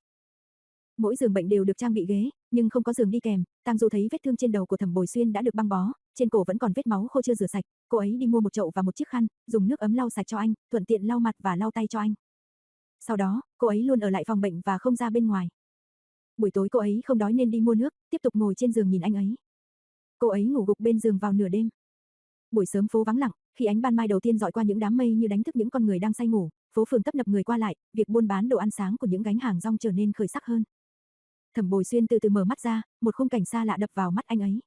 Mỗi giường bệnh đều được trang bị ghế, nhưng không có giường đi kèm. Tang Du thấy vết thương trên đầu của Thẩm Bồi Xuyên đã được băng bó, trên cổ vẫn còn vết máu khô chưa rửa sạch. Cô ấy đi mua một chậu và một chiếc khăn, dùng nước ấm lau sạch cho anh, thuận tiện lau mặt và lau tay cho anh. Sau đó, cô ấy luôn ở lại phòng bệnh và không ra bên ngoài. Buổi tối cô ấy không đói nên đi mua nước, tiếp tục ngồi trên giường nhìn anh ấy. Cô ấy ngủ gục bên giường vào nửa đêm. Buổi sớm phố vắng lặng, khi ánh ban mai đầu tiên dọi qua những đám mây như đánh thức những con người đang say ngủ, phố phường tấp nập người qua lại, việc buôn bán đồ ăn sáng của những gánh hàng rong trở nên khởi sắc hơn. Thẩm Bồi Xuyên từ từ mở mắt ra, một khung cảnh xa lạ đập vào mắt anh ấy.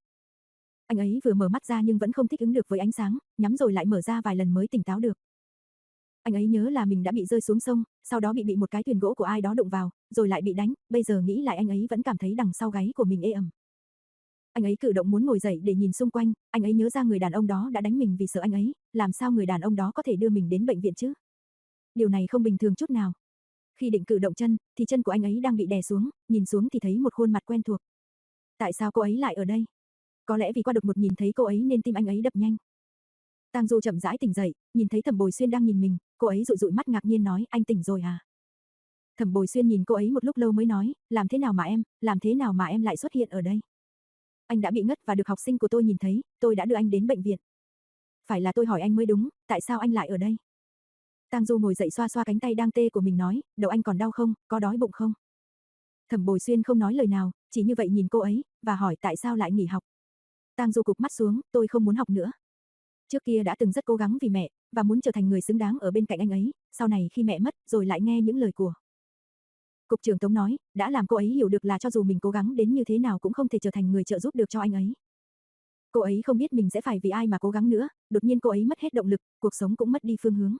Anh ấy vừa mở mắt ra nhưng vẫn không thích ứng được với ánh sáng, nhắm rồi lại mở ra vài lần mới tỉnh táo được. Anh ấy nhớ là mình đã bị rơi xuống sông, sau đó bị bị một cái thuyền gỗ của ai đó đụng vào, rồi lại bị đánh, bây giờ nghĩ lại anh ấy vẫn cảm thấy đằng sau gáy của mình ê ẩm. Anh ấy cử động muốn ngồi dậy để nhìn xung quanh, anh ấy nhớ ra người đàn ông đó đã đánh mình vì sợ anh ấy, làm sao người đàn ông đó có thể đưa mình đến bệnh viện chứ? Điều này không bình thường chút nào. Khi định cử động chân, thì chân của anh ấy đang bị đè xuống, nhìn xuống thì thấy một khuôn mặt quen thuộc. Tại sao cô ấy lại ở đây? Có lẽ vì qua đột ngột nhìn thấy cô ấy nên tim anh ấy đập nhanh. Tang Du chậm rãi tỉnh dậy, nhìn thấy Thẩm Bồi Xuyên đang nhìn mình, cô ấy dụi dụi mắt ngạc nhiên nói, anh tỉnh rồi à? Thẩm Bồi Xuyên nhìn cô ấy một lúc lâu mới nói, làm thế nào mà em, làm thế nào mà em lại xuất hiện ở đây? Anh đã bị ngất và được học sinh của tôi nhìn thấy, tôi đã đưa anh đến bệnh viện. Phải là tôi hỏi anh mới đúng, tại sao anh lại ở đây? Tang Du ngồi dậy xoa xoa cánh tay đang tê của mình nói, đầu anh còn đau không, có đói bụng không? Thẩm Bồi Xuyên không nói lời nào, chỉ như vậy nhìn cô ấy, và hỏi tại sao lại nghỉ học. Tang Du cụp mắt xuống, tôi không muốn học nữa. Trước kia đã từng rất cố gắng vì mẹ, và muốn trở thành người xứng đáng ở bên cạnh anh ấy, sau này khi mẹ mất, rồi lại nghe những lời của Cục trưởng Tống nói, đã làm cô ấy hiểu được là cho dù mình cố gắng đến như thế nào cũng không thể trở thành người trợ giúp được cho anh ấy. Cô ấy không biết mình sẽ phải vì ai mà cố gắng nữa, đột nhiên cô ấy mất hết động lực, cuộc sống cũng mất đi phương hướng.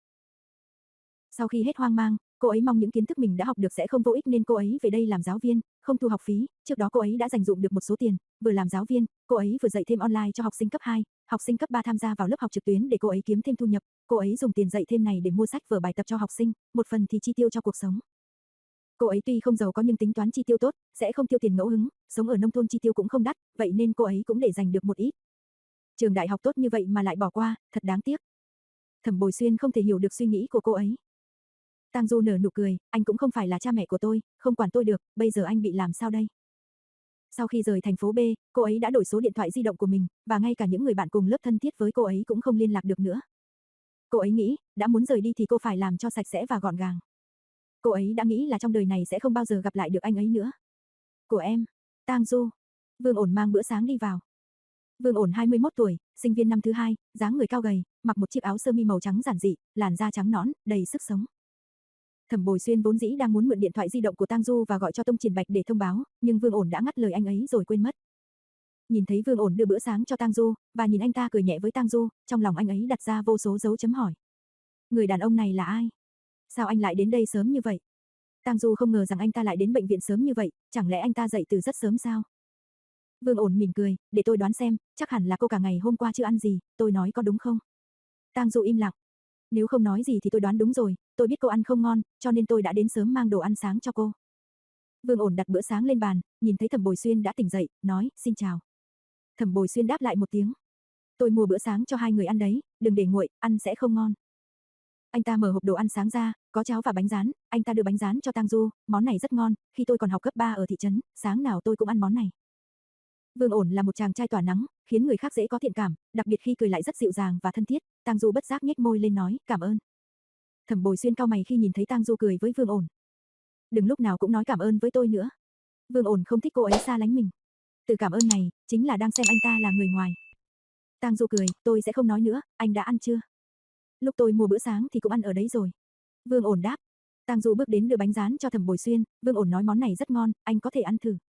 Sau khi hết hoang mang, cô ấy mong những kiến thức mình đã học được sẽ không vô ích nên cô ấy về đây làm giáo viên, không thu học phí, trước đó cô ấy đã dành dụm được một số tiền, vừa làm giáo viên, cô ấy vừa dạy thêm online cho học sinh cấp hai, học sinh cấp ba tham gia vào lớp học trực tuyến để cô ấy kiếm thêm thu nhập, cô ấy dùng tiền dạy thêm này để mua sách vở bài tập cho học sinh, một phần thì chi tiêu cho cuộc sống. Cô ấy tuy không giàu có nhưng tính toán chi tiêu tốt, sẽ không tiêu tiền ngẫu hứng, sống ở nông thôn chi tiêu cũng không đắt, vậy nên cô ấy cũng để dành được một ít. Trường đại học tốt như vậy mà lại bỏ qua, thật đáng tiếc. Thẩm Bồi Xuyên không thể hiểu được suy nghĩ của cô ấy. Tang Du nở nụ cười, anh cũng không phải là cha mẹ của tôi, không quản tôi được, bây giờ anh bị làm sao đây? Sau khi rời thành phố B, cô ấy đã đổi số điện thoại di động của mình, và ngay cả những người bạn cùng lớp thân thiết với cô ấy cũng không liên lạc được nữa. Cô ấy nghĩ, đã muốn rời đi thì cô phải làm cho sạch sẽ và gọn gàng. Cô ấy đã nghĩ là trong đời này sẽ không bao giờ gặp lại được anh ấy nữa. Của em, Tang Du. Vương Ổn mang bữa sáng đi vào. Vương Ổn hai mươi mốt tuổi, sinh viên năm thứ hai, dáng người cao gầy, mặc một chiếc áo sơ mi màu trắng giản dị, làn da trắng nõn, đầy sức sống. Thẩm Bồi Xuyên vốn dĩ đang muốn mượn điện thoại di động của Tang Du và gọi cho Tông Triển Bạch để thông báo, nhưng Vương Ổn đã ngắt lời anh ấy rồi quên mất. Nhìn thấy Vương Ổn đưa bữa sáng cho Tang Du, và nhìn anh ta cười nhẹ với Tang Du, trong lòng anh ấy đặt ra vô số dấu chấm hỏi. Người đàn ông này là ai? Sao anh lại đến đây sớm như vậy? Tang Du không ngờ rằng anh ta lại đến bệnh viện sớm như vậy, chẳng lẽ anh ta dậy từ rất sớm sao? Vương Ổn mỉm cười, để tôi đoán xem, chắc hẳn là cô cả ngày hôm qua chưa ăn gì, tôi nói có đúng không? Tang Du im lặng. Nếu không nói gì thì tôi đoán đúng rồi, tôi biết cô ăn không ngon, cho nên tôi đã đến sớm mang đồ ăn sáng cho cô. Vương Ổn đặt bữa sáng lên bàn, nhìn thấy Thẩm Bồi Xuyên đã tỉnh dậy, nói, xin chào. Thẩm Bồi Xuyên đáp lại một tiếng. Tôi mua bữa sáng cho hai người ăn đấy, đừng để nguội, ăn sẽ không ngon. Anh ta mở hộp đồ ăn sáng ra, có cháo và bánh rán, anh ta đưa bánh rán cho Tang Du, món này rất ngon, khi tôi còn học cấp ba ở thị trấn, sáng nào tôi cũng ăn món này. Vương Ổn là một chàng trai tỏa nắng, khiến người khác dễ có thiện cảm, đặc biệt khi cười lại rất dịu dàng và thân thiết. Tang Du bất giác nhếch môi lên nói, cảm ơn. Thẩm Bồi Xuyên cau mày khi nhìn thấy Tang Du cười với Vương Ổn. Đừng lúc nào cũng nói cảm ơn với tôi nữa. Vương Ổn không thích cô ấy xa lánh mình. Từ cảm ơn này, chính là đang xem anh ta là người ngoài. Tang Du cười, tôi sẽ không nói nữa, anh đã ăn chưa? Lúc tôi mua bữa sáng thì cũng ăn ở đấy rồi. Vương Ổn đáp. Tang Du bước đến đưa bánh rán cho Thẩm Bồi Xuyên, Vương Ổn nói món này rất ngon, anh có thể ăn thử.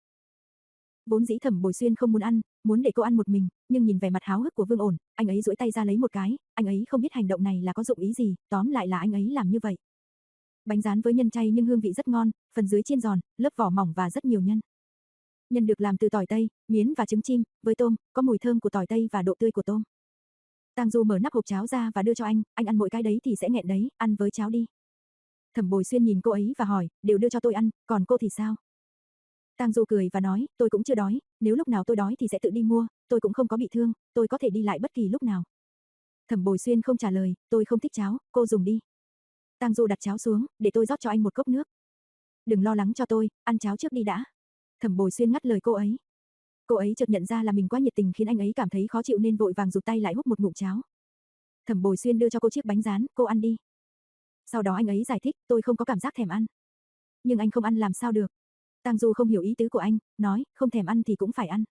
Vốn dĩ Thẩm Bồi Xuyên không muốn ăn, muốn để cô ăn một mình, nhưng nhìn vẻ mặt háo hức của Vương Ổn, anh ấy duỗi tay ra lấy một cái, anh ấy không biết hành động này là có dụng ý gì, tóm lại là anh ấy làm như vậy. Bánh rán với nhân chay nhưng hương vị rất ngon, phần dưới chiên giòn, lớp vỏ mỏng và rất nhiều nhân. Nhân được làm từ tỏi tây, miến và trứng chim, với tôm, có mùi thơm của tỏi tây và độ tươi của tôm. Tang Du mở nắp hộp cháo ra và đưa cho anh, anh ăn mỗi cái đấy thì sẽ nghẹn đấy, ăn với cháo đi. Thẩm Bồi Xuyên nhìn cô ấy và hỏi, đều đưa cho tôi ăn, còn cô thì sao? Tang Du cười và nói, tôi cũng chưa đói, nếu lúc nào tôi đói thì sẽ tự đi mua, tôi cũng không có bị thương, tôi có thể đi lại bất kỳ lúc nào. Thẩm Bồi Xuyên không trả lời, tôi không thích cháo, cô dùng đi. Tang Du đặt cháo xuống, để tôi rót cho anh một cốc nước. Đừng lo lắng cho tôi, ăn cháo trước đi đã. Thẩm Bồi Xuyên ngắt lời cô ấy. Cô ấy chợt nhận ra là mình quá nhiệt tình khiến anh ấy cảm thấy khó chịu nên vội vàng rụt tay lại húp một ngụm cháo. Thẩm Bồi Xuyên đưa cho cô chiếc bánh rán, cô ăn đi. Sau đó anh ấy giải thích, tôi không có cảm giác thèm ăn. Nhưng anh không ăn làm sao được. Tang Du không hiểu ý tứ của anh, nói, không thèm ăn thì cũng phải ăn.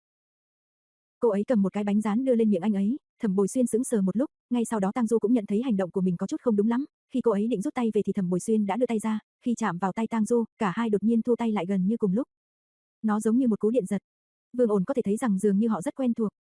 Cô ấy cầm một cái bánh rán đưa lên miệng anh ấy, Thẩm Bồi Xuyên sững sờ một lúc, ngay sau đó Tang Du cũng nhận thấy hành động của mình có chút không đúng lắm, khi cô ấy định rút tay về thì Thẩm Bồi Xuyên đã đưa tay ra, khi chạm vào tay Tang Du, cả hai đột nhiên thu tay lại gần như cùng lúc. Nó giống như một cú điện giật. Vương Ổn có thể thấy rằng dường như họ rất quen thuộc.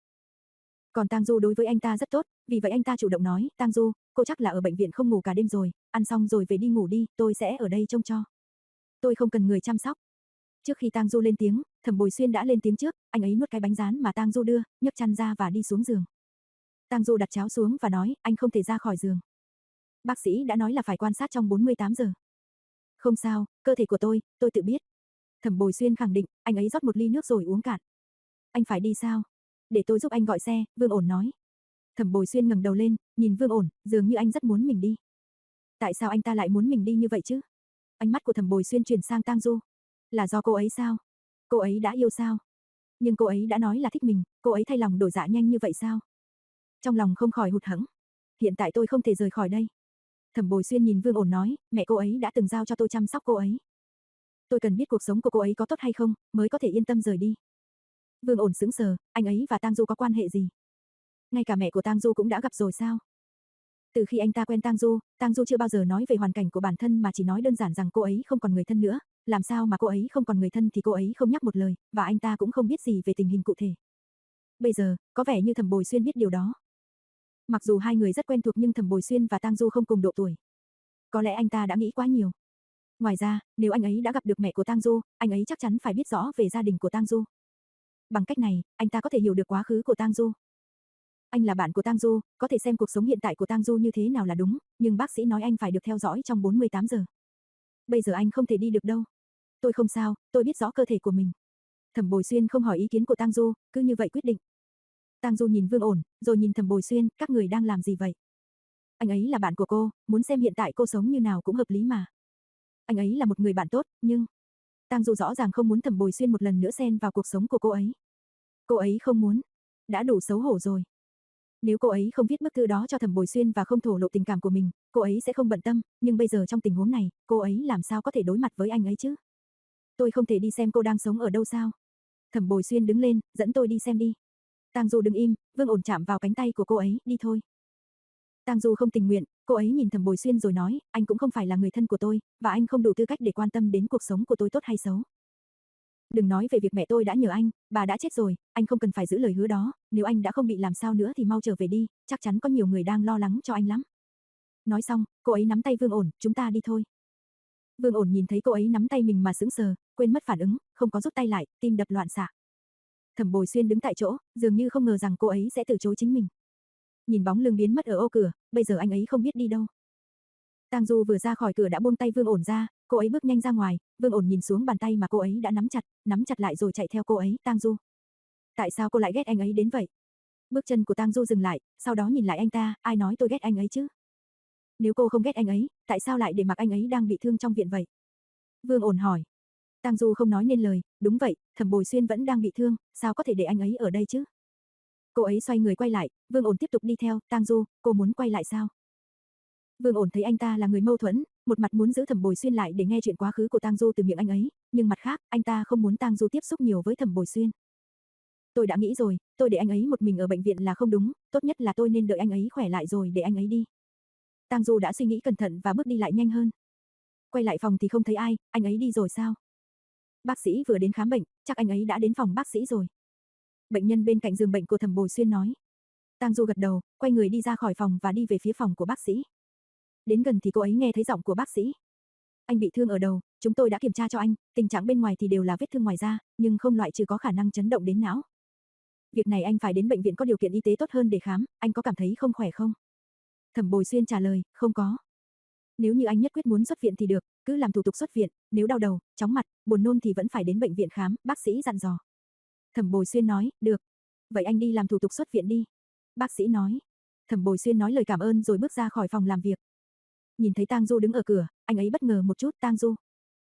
Còn Tang Du đối với anh ta rất tốt, vì vậy anh ta chủ động nói, Tang Du, cô chắc là ở bệnh viện không ngủ cả đêm rồi, ăn xong rồi về đi ngủ đi, tôi sẽ ở đây trông cho. Tôi không cần người chăm sóc. Trước khi Tang Du lên tiếng, Thẩm Bồi Xuyên đã lên tiếng trước, anh ấy nuốt cái bánh rán mà Tang Du đưa, nhấc chăn ra và đi xuống giường. Tang Du đặt cháo xuống và nói, anh không thể ra khỏi giường. Bác sĩ đã nói là phải quan sát trong bốn mươi tám giờ. Không sao, cơ thể của tôi, tôi tự biết. Thẩm Bồi Xuyên khẳng định, anh ấy rót một ly nước rồi uống cạn. Anh phải đi sao? Để tôi giúp anh gọi xe, Vương Ổn nói. Thẩm Bồi Xuyên ngẩng đầu lên, nhìn Vương Ổn, dường như anh rất muốn mình đi. Tại sao anh ta lại muốn mình đi như vậy chứ? Ánh mắt của Thẩm Bồi Xuyên chuyển sang Tang Du. Là do cô ấy sao? Cô ấy đã yêu sao? Nhưng cô ấy đã nói là thích mình, cô ấy thay lòng đổi dạ nhanh như vậy sao? Trong lòng không khỏi hụt hẫng. Hiện tại tôi không thể rời khỏi đây. Thẩm Bồi Xuyên nhìn Vương Ổn nói, mẹ cô ấy đã từng giao cho tôi chăm sóc cô ấy. Tôi cần biết cuộc sống của cô ấy có tốt hay không, mới có thể yên tâm rời đi. Vương Ổn sững sờ, anh ấy và Tang Du có quan hệ gì? Ngay cả mẹ của Tang Du cũng đã gặp rồi sao? Từ khi anh ta quen Tang Du, Tang Du chưa bao giờ nói về hoàn cảnh của bản thân mà chỉ nói đơn giản rằng cô ấy không còn người thân nữa, làm sao mà cô ấy không còn người thân thì cô ấy không nhắc một lời, và anh ta cũng không biết gì về tình hình cụ thể. Bây giờ, có vẻ như Thẩm Bồi Xuyên biết điều đó. Mặc dù hai người rất quen thuộc nhưng Thẩm Bồi Xuyên và Tang Du không cùng độ tuổi. Có lẽ anh ta đã nghĩ quá nhiều. Ngoài ra, nếu anh ấy đã gặp được mẹ của Tang Du, anh ấy chắc chắn phải biết rõ về gia đình của Tang Du. Bằng cách này, anh ta có thể hiểu được quá khứ của Tang Du. Anh là bạn của Tang Du, có thể xem cuộc sống hiện tại của Tang Du như thế nào là đúng, nhưng bác sĩ nói anh phải được theo dõi trong bốn mươi tám giờ. Bây giờ anh không thể đi được đâu. Tôi không sao, tôi biết rõ cơ thể của mình. Thẩm Bồi Xuyên không hỏi ý kiến của Tang Du, cứ như vậy quyết định. Tang Du nhìn Vương Ổn, rồi nhìn Thẩm Bồi Xuyên, các người đang làm gì vậy? Anh ấy là bạn của cô, muốn xem hiện tại cô sống như nào cũng hợp lý mà. Anh ấy là một người bạn tốt, nhưng... Tang Du rõ ràng không muốn Thẩm Bồi Xuyên một lần nữa xen vào cuộc sống của cô ấy. Cô ấy không muốn. Đã đủ xấu hổ rồi. Nếu cô ấy không viết bức thư đó cho Thẩm Bồi Xuyên và không thổ lộ tình cảm của mình, cô ấy sẽ không bận tâm, nhưng bây giờ trong tình huống này, cô ấy làm sao có thể đối mặt với anh ấy chứ? Tôi không thể đi xem cô đang sống ở đâu sao? Thẩm Bồi Xuyên đứng lên, dẫn tôi đi xem đi. Tang Du đứng im, Vương Ổn chạm vào cánh tay của cô ấy, đi thôi. Tang Du không tình nguyện, cô ấy nhìn Thẩm Bồi Xuyên rồi nói, anh cũng không phải là người thân của tôi, và anh không đủ tư cách để quan tâm đến cuộc sống của tôi tốt hay xấu. Đừng nói về việc mẹ tôi đã nhờ anh, bà đã chết rồi, anh không cần phải giữ lời hứa đó, nếu anh đã không bị làm sao nữa thì mau trở về đi, chắc chắn có nhiều người đang lo lắng cho anh lắm. Nói xong, cô ấy nắm tay Vương Ổn, chúng ta đi thôi. Vương Ổn nhìn thấy cô ấy nắm tay mình mà sững sờ, quên mất phản ứng, không có rút tay lại, tim đập loạn xạ. Thẩm Bồi Xuyên đứng tại chỗ, dường như không ngờ rằng cô ấy sẽ từ chối chính mình. Nhìn bóng lưng biến mất ở ô cửa, bây giờ anh ấy không biết đi đâu. Tang Du vừa ra khỏi cửa đã buông tay Vương Ổn ra, cô ấy bước nhanh ra ngoài, Vương Ổn nhìn xuống bàn tay mà cô ấy đã nắm chặt, nắm chặt lại rồi chạy theo cô ấy, Tang Du. Tại sao cô lại ghét anh ấy đến vậy? Bước chân của Tang Du dừng lại, sau đó nhìn lại anh ta, ai nói tôi ghét anh ấy chứ? Nếu cô không ghét anh ấy, tại sao lại để mặc anh ấy đang bị thương trong viện vậy? Vương Ổn hỏi. Tang Du không nói nên lời, đúng vậy, Thẩm Bồi Xuyên vẫn đang bị thương, sao có thể để anh ấy ở đây chứ? Cô ấy xoay người quay lại, Vương Ổn tiếp tục đi theo, Tang Du, cô muốn quay lại sao? Vương Ổn thấy anh ta là người mâu thuẫn, một mặt muốn giữ Thẩm Bồi Xuyên lại để nghe chuyện quá khứ của Tang Du từ miệng anh ấy, nhưng mặt khác, anh ta không muốn Tang Du tiếp xúc nhiều với Thẩm Bồi Xuyên. Tôi đã nghĩ rồi, tôi để anh ấy một mình ở bệnh viện là không đúng, tốt nhất là tôi nên đợi anh ấy khỏe lại rồi để anh ấy đi. Tang Du đã suy nghĩ cẩn thận và bước đi lại nhanh hơn. Quay lại phòng thì không thấy ai, anh ấy đi rồi sao? Bác sĩ vừa đến khám bệnh, chắc anh ấy đã đến phòng bác sĩ rồi. Bệnh nhân bên cạnh giường bệnh của Thẩm Bồi Xuyên nói. Tang Du gật đầu, quay người đi ra khỏi phòng và đi về phía phòng của bác sĩ. Đến gần thì cô ấy nghe thấy giọng của bác sĩ. Anh bị thương ở đầu, chúng tôi đã kiểm tra cho anh, tình trạng bên ngoài thì đều là vết thương ngoài da, nhưng không loại trừ có khả năng chấn động đến não. Việc này anh phải đến bệnh viện có điều kiện y tế tốt hơn để khám, anh có cảm thấy không khỏe không? Thẩm Bồi Xuyên trả lời, không có. Nếu như anh nhất quyết muốn xuất viện thì được, cứ làm thủ tục xuất viện, nếu đau đầu, chóng mặt, buồn nôn thì vẫn phải đến bệnh viện khám, bác sĩ dặn dò. Thẩm Bồi Xuyên nói, được. Vậy anh đi làm thủ tục xuất viện đi. Bác sĩ nói. Thẩm Bồi Xuyên nói lời cảm ơn rồi bước ra khỏi phòng làm việc. Nhìn thấy Tang Du đứng ở cửa, anh ấy bất ngờ một chút, Tang Du.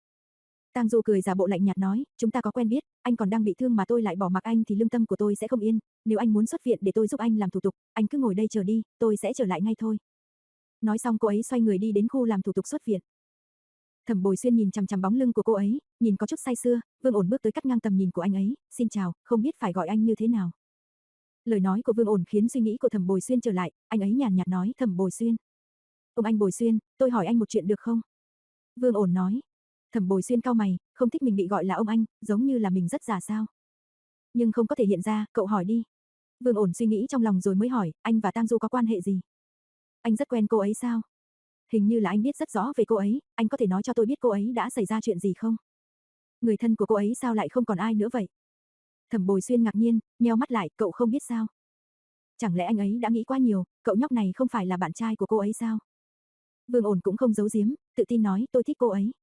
Tang Du cười giả bộ lạnh nhạt nói, chúng ta có quen biết, anh còn đang bị thương mà tôi lại bỏ mặc anh thì lương tâm của tôi sẽ không yên, nếu anh muốn xuất viện để tôi giúp anh làm thủ tục, anh cứ ngồi đây chờ đi, tôi sẽ trở lại ngay thôi. Nói xong cô ấy xoay người đi đến khu làm thủ tục xuất viện. Thẩm Bồi Xuyên nhìn chằm chằm bóng lưng của cô ấy, nhìn có chút say sưa, Vương Ổn bước tới cắt ngang tầm nhìn của anh ấy, xin chào, không biết phải gọi anh như thế nào. Lời nói của Vương Ổn khiến suy nghĩ của Thẩm Bồi Xuyên trở lại, anh ấy nhàn nhạt nói, Thẩm Bồi Xuyên. Ông anh Bồi Xuyên, tôi hỏi anh một chuyện được không? Vương Ổn nói. Thẩm Bồi Xuyên cau mày, không thích mình bị gọi là ông anh, giống như là mình rất già sao. Nhưng không có thể hiện ra, cậu hỏi đi. Vương Ổn suy nghĩ trong lòng rồi mới hỏi, anh và Tang Du có quan hệ gì? Anh rất quen cô ấy sao? Hình như là anh biết rất rõ về cô ấy, anh có thể nói cho tôi biết cô ấy đã xảy ra chuyện gì không? Người thân của cô ấy sao lại không còn ai nữa vậy? Thẩm Bồi Xuyên ngạc nhiên, nheo mắt lại, cậu không biết sao? Chẳng lẽ anh ấy đã nghĩ quá nhiều, cậu nhóc này không phải là bạn trai của cô ấy sao? Vương Ổn cũng không giấu giếm, tự tin nói, tôi thích cô ấy.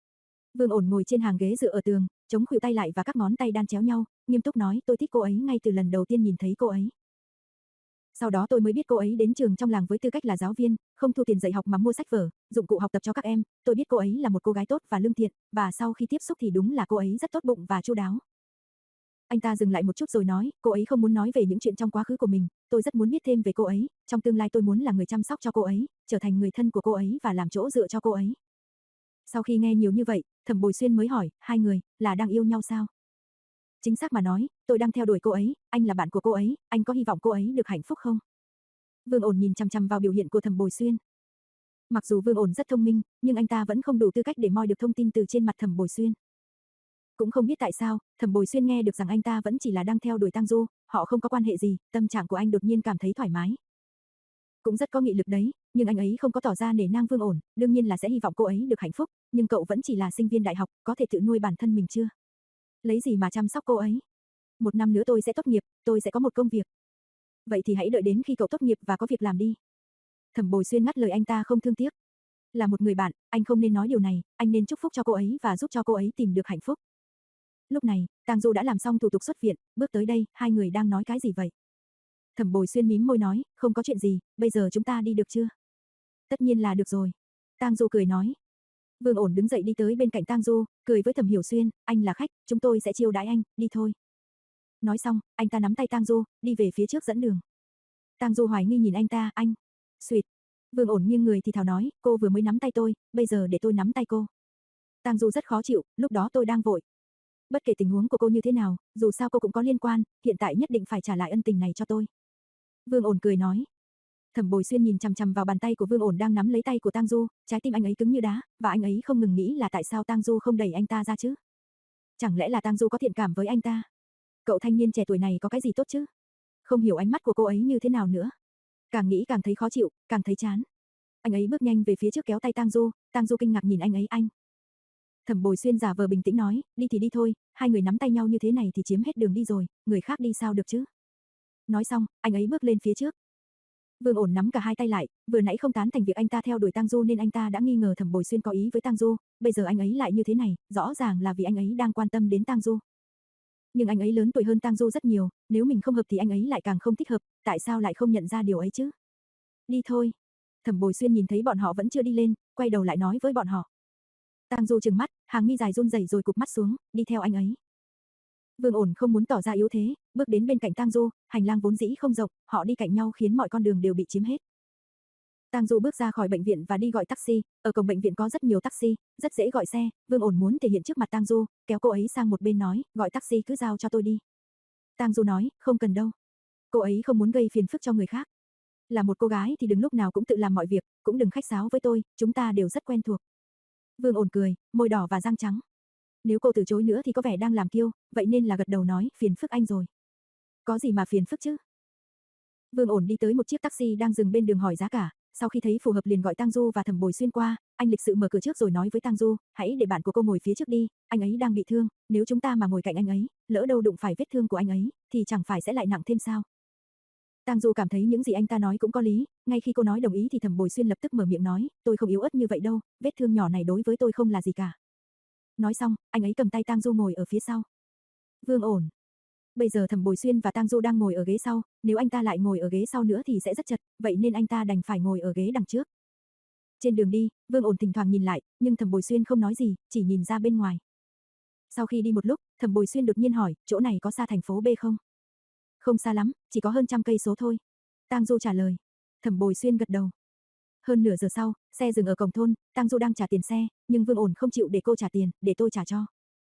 Vương Ổn ngồi trên hàng ghế dựa ở tường, chống khuỷu tay lại và các ngón tay đan chéo nhau, nghiêm túc nói, tôi thích cô ấy ngay từ lần đầu tiên nhìn thấy cô ấy. Sau đó tôi mới biết cô ấy đến trường trong làng với tư cách là giáo viên, không thu tiền dạy học mà mua sách vở, dụng cụ học tập cho các em, tôi biết cô ấy là một cô gái tốt và lương thiện, và sau khi tiếp xúc thì đúng là cô ấy rất tốt bụng và chu đáo. Anh ta dừng lại một chút rồi nói, cô ấy không muốn nói về những chuyện trong quá khứ của mình, tôi rất muốn biết thêm về cô ấy, trong tương lai tôi muốn là người chăm sóc cho cô ấy, trở thành người thân của cô ấy và làm chỗ dựa cho cô ấy. Sau khi nghe nhiều như vậy, Thẩm Bồi Xuyên mới hỏi, hai người, là đang yêu nhau sao? Chính xác mà nói, tôi đang theo đuổi cô ấy, anh là bạn của cô ấy, anh có hy vọng cô ấy được hạnh phúc không? Vương Ổn nhìn chằm chằm vào biểu hiện của Thẩm Bồi Xuyên. Mặc dù Vương Ổn rất thông minh, nhưng anh ta vẫn không đủ tư cách để moi được thông tin từ trên mặt Thẩm Bồi Xuyên. Cũng không biết tại sao, Thẩm Bồi Xuyên nghe được rằng anh ta vẫn chỉ là đang theo đuổi Tang Du, họ không có quan hệ gì, tâm trạng của anh đột nhiên cảm thấy thoải mái. Cũng rất có nghị lực đấy, nhưng anh ấy không có tỏ ra nể nang Vương Ổn, đương nhiên là sẽ hy vọng cô ấy được hạnh phúc, nhưng cậu vẫn chỉ là sinh viên đại học, có thể tự nuôi bản thân mình chưa? Lấy gì mà chăm sóc cô ấy? Một năm nữa tôi sẽ tốt nghiệp, tôi sẽ có một công việc. Vậy thì hãy đợi đến khi cậu tốt nghiệp và có việc làm đi. Thẩm Bồi Xuyên ngắt lời anh ta không thương tiếc. Là một người bạn, anh không nên nói điều này, anh nên chúc phúc cho cô ấy và giúp cho cô ấy tìm được hạnh phúc. Lúc này, Tang Du đã làm xong thủ tục xuất viện, bước tới đây, hai người đang nói cái gì vậy? Thẩm Bồi Xuyên mím môi nói, không có chuyện gì, bây giờ chúng ta đi được chưa? Tất nhiên là được rồi. Tang Du cười nói. Vương Ổn đứng dậy đi tới bên cạnh Tang Du, cười với Thẩm Hiểu Xuyên, anh là khách, chúng tôi sẽ chiêu đãi anh, đi thôi. Nói xong, anh ta nắm tay Tang Du, đi về phía trước dẫn đường. Tang Du hoài nghi nhìn anh ta, anh. Xuyệt. Vương Ổn nghiêng người thì thào nói, cô vừa mới nắm tay tôi, bây giờ để tôi nắm tay cô. Tang Du rất khó chịu, lúc đó tôi đang vội. Bất kể tình huống của cô như thế nào, dù sao cô cũng có liên quan, hiện tại nhất định phải trả lại ân tình này cho tôi. Vương Ổn cười nói. Thẩm Bồi Xuyên nhìn chằm chằm vào bàn tay của Vương Ổn đang nắm lấy tay của Tang Du, trái tim anh ấy cứng như đá, và anh ấy không ngừng nghĩ là tại sao Tang Du không đẩy anh ta ra chứ? Chẳng lẽ là Tang Du có thiện cảm với anh ta? Cậu thanh niên trẻ tuổi này có cái gì tốt chứ? Không hiểu ánh mắt của cô ấy như thế nào nữa. Càng nghĩ càng thấy khó chịu, càng thấy chán. Anh ấy bước nhanh về phía trước kéo tay Tang Du, Tang Du kinh ngạc nhìn anh ấy, anh. Thẩm Bồi Xuyên giả vờ bình tĩnh nói, đi thì đi thôi, hai người nắm tay nhau như thế này thì chiếm hết đường đi rồi, người khác đi sao được chứ? Nói xong, anh ấy bước lên phía trước. Vương Ổn nắm cả hai tay lại, vừa nãy không tán thành việc anh ta theo đuổi Tang Du nên anh ta đã nghi ngờ Thẩm Bồi Xuyên có ý với Tang Du, bây giờ anh ấy lại như thế này, rõ ràng là vì anh ấy đang quan tâm đến Tang Du. Nhưng anh ấy lớn tuổi hơn Tang Du rất nhiều, nếu mình không hợp thì anh ấy lại càng không thích hợp, tại sao lại không nhận ra điều ấy chứ? Đi thôi. Thẩm Bồi Xuyên nhìn thấy bọn họ vẫn chưa đi lên, quay đầu lại nói với bọn họ. Tang Du trừng mắt, hàng mi dài run rẩy rồi cụp mắt xuống, đi theo anh ấy. Vương Ổn không muốn tỏ ra yếu thế, bước đến bên cạnh Tang Du, hành lang vốn dĩ không rộng, họ đi cạnh nhau khiến mọi con đường đều bị chiếm hết. Tang Du bước ra khỏi bệnh viện và đi gọi taxi, ở cổng bệnh viện có rất nhiều taxi, rất dễ gọi xe, Vương Ổn muốn thể hiện trước mặt Tang Du, kéo cô ấy sang một bên nói, gọi taxi cứ giao cho tôi đi. Tang Du nói, không cần đâu. Cô ấy không muốn gây phiền phức cho người khác. Là một cô gái thì đừng lúc nào cũng tự làm mọi việc, cũng đừng khách sáo với tôi, chúng ta đều rất quen thuộc. Vương Ổn cười, môi đỏ và răng trắng. Nếu cô từ chối nữa thì có vẻ đang làm kiêu, vậy nên là gật đầu nói, phiền phức anh rồi. Có gì mà phiền phức chứ? Vương Ổn đi tới một chiếc taxi đang dừng bên đường hỏi giá cả, sau khi thấy phù hợp liền gọi Tang Du và Thẩm Bồi Xuyên qua, anh lịch sự mở cửa trước rồi nói với Tang Du, hãy để bạn của cô ngồi phía trước đi, anh ấy đang bị thương, nếu chúng ta mà ngồi cạnh anh ấy, lỡ đâu đụng phải vết thương của anh ấy, thì chẳng phải sẽ lại nặng thêm sao? Tang Du cảm thấy những gì anh ta nói cũng có lý, ngay khi cô nói đồng ý thì Thẩm Bồi Xuyên lập tức mở miệng nói, tôi không yếu ớt như vậy đâu, vết thương nhỏ này đối với tôi không là gì cả. Nói xong, anh ấy cầm tay Tang Du ngồi ở phía sau. Vương Ổn. Bây giờ Thẩm Bồi Xuyên và Tang Du đang ngồi ở ghế sau, nếu anh ta lại ngồi ở ghế sau nữa thì sẽ rất chật, vậy nên anh ta đành phải ngồi ở ghế đằng trước. Trên đường đi, Vương Ổn thỉnh thoảng nhìn lại, nhưng Thẩm Bồi Xuyên không nói gì, chỉ nhìn ra bên ngoài. Sau khi đi một lúc, Thẩm Bồi Xuyên đột nhiên hỏi, chỗ này có xa thành phố B không? Không xa lắm, chỉ có hơn trăm cây số thôi. Tang Du trả lời. Thẩm Bồi Xuyên gật đầu. Hơn nửa giờ sau, xe dừng ở cổng thôn, Tang Du đang trả tiền xe, nhưng Vương Ổn không chịu để cô trả tiền, để tôi trả cho.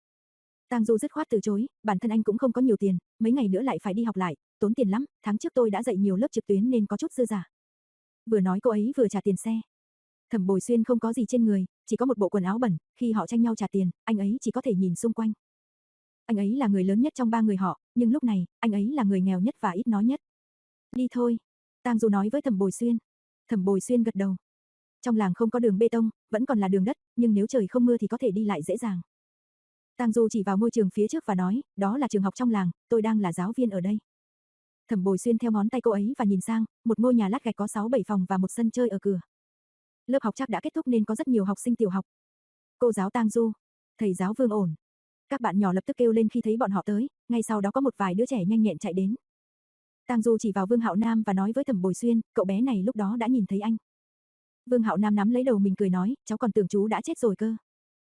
Tang Du dứt khoát từ chối, bản thân anh cũng không có nhiều tiền, mấy ngày nữa lại phải đi học lại, tốn tiền lắm, tháng trước tôi đã dạy nhiều lớp trực tuyến nên có chút dư giả. Vừa nói cô ấy vừa trả tiền xe. Thẩm Bồi Xuyên không có gì trên người, chỉ có một bộ quần áo bẩn, khi họ tranh nhau trả tiền, anh ấy chỉ có thể nhìn xung quanh. Anh ấy là người lớn nhất trong ba người họ, nhưng lúc này, anh ấy là người nghèo nhất và ít nói nhất. Đi thôi, Tang Du nói với Thẩm Bồi Xuyên. Thẩm Bồi Xuyên gật đầu. Trong làng không có đường bê tông, vẫn còn là đường đất, nhưng nếu trời không mưa thì có thể đi lại dễ dàng. Tang Du chỉ vào ngôi trường phía trước và nói, đó là trường học trong làng, tôi đang là giáo viên ở đây. Thẩm Bồi Xuyên theo ngón tay cô ấy và nhìn sang, một ngôi nhà lát gạch có sáu bảy phòng và một sân chơi ở cửa. Lớp học chắc đã kết thúc nên có rất nhiều học sinh tiểu học. Cô giáo Tang Du, thầy giáo Vương Ổn. Các bạn nhỏ lập tức kêu lên khi thấy bọn họ tới, ngay sau đó có một vài đứa trẻ nhanh nhẹn chạy đến. Tang Du chỉ vào Vương Hạo Nam và nói với Thẩm Bồi Xuyên, cậu bé này lúc đó đã nhìn thấy anh. Vương Hạo Nam nắm lấy đầu mình cười nói, cháu còn tưởng chú đã chết rồi cơ.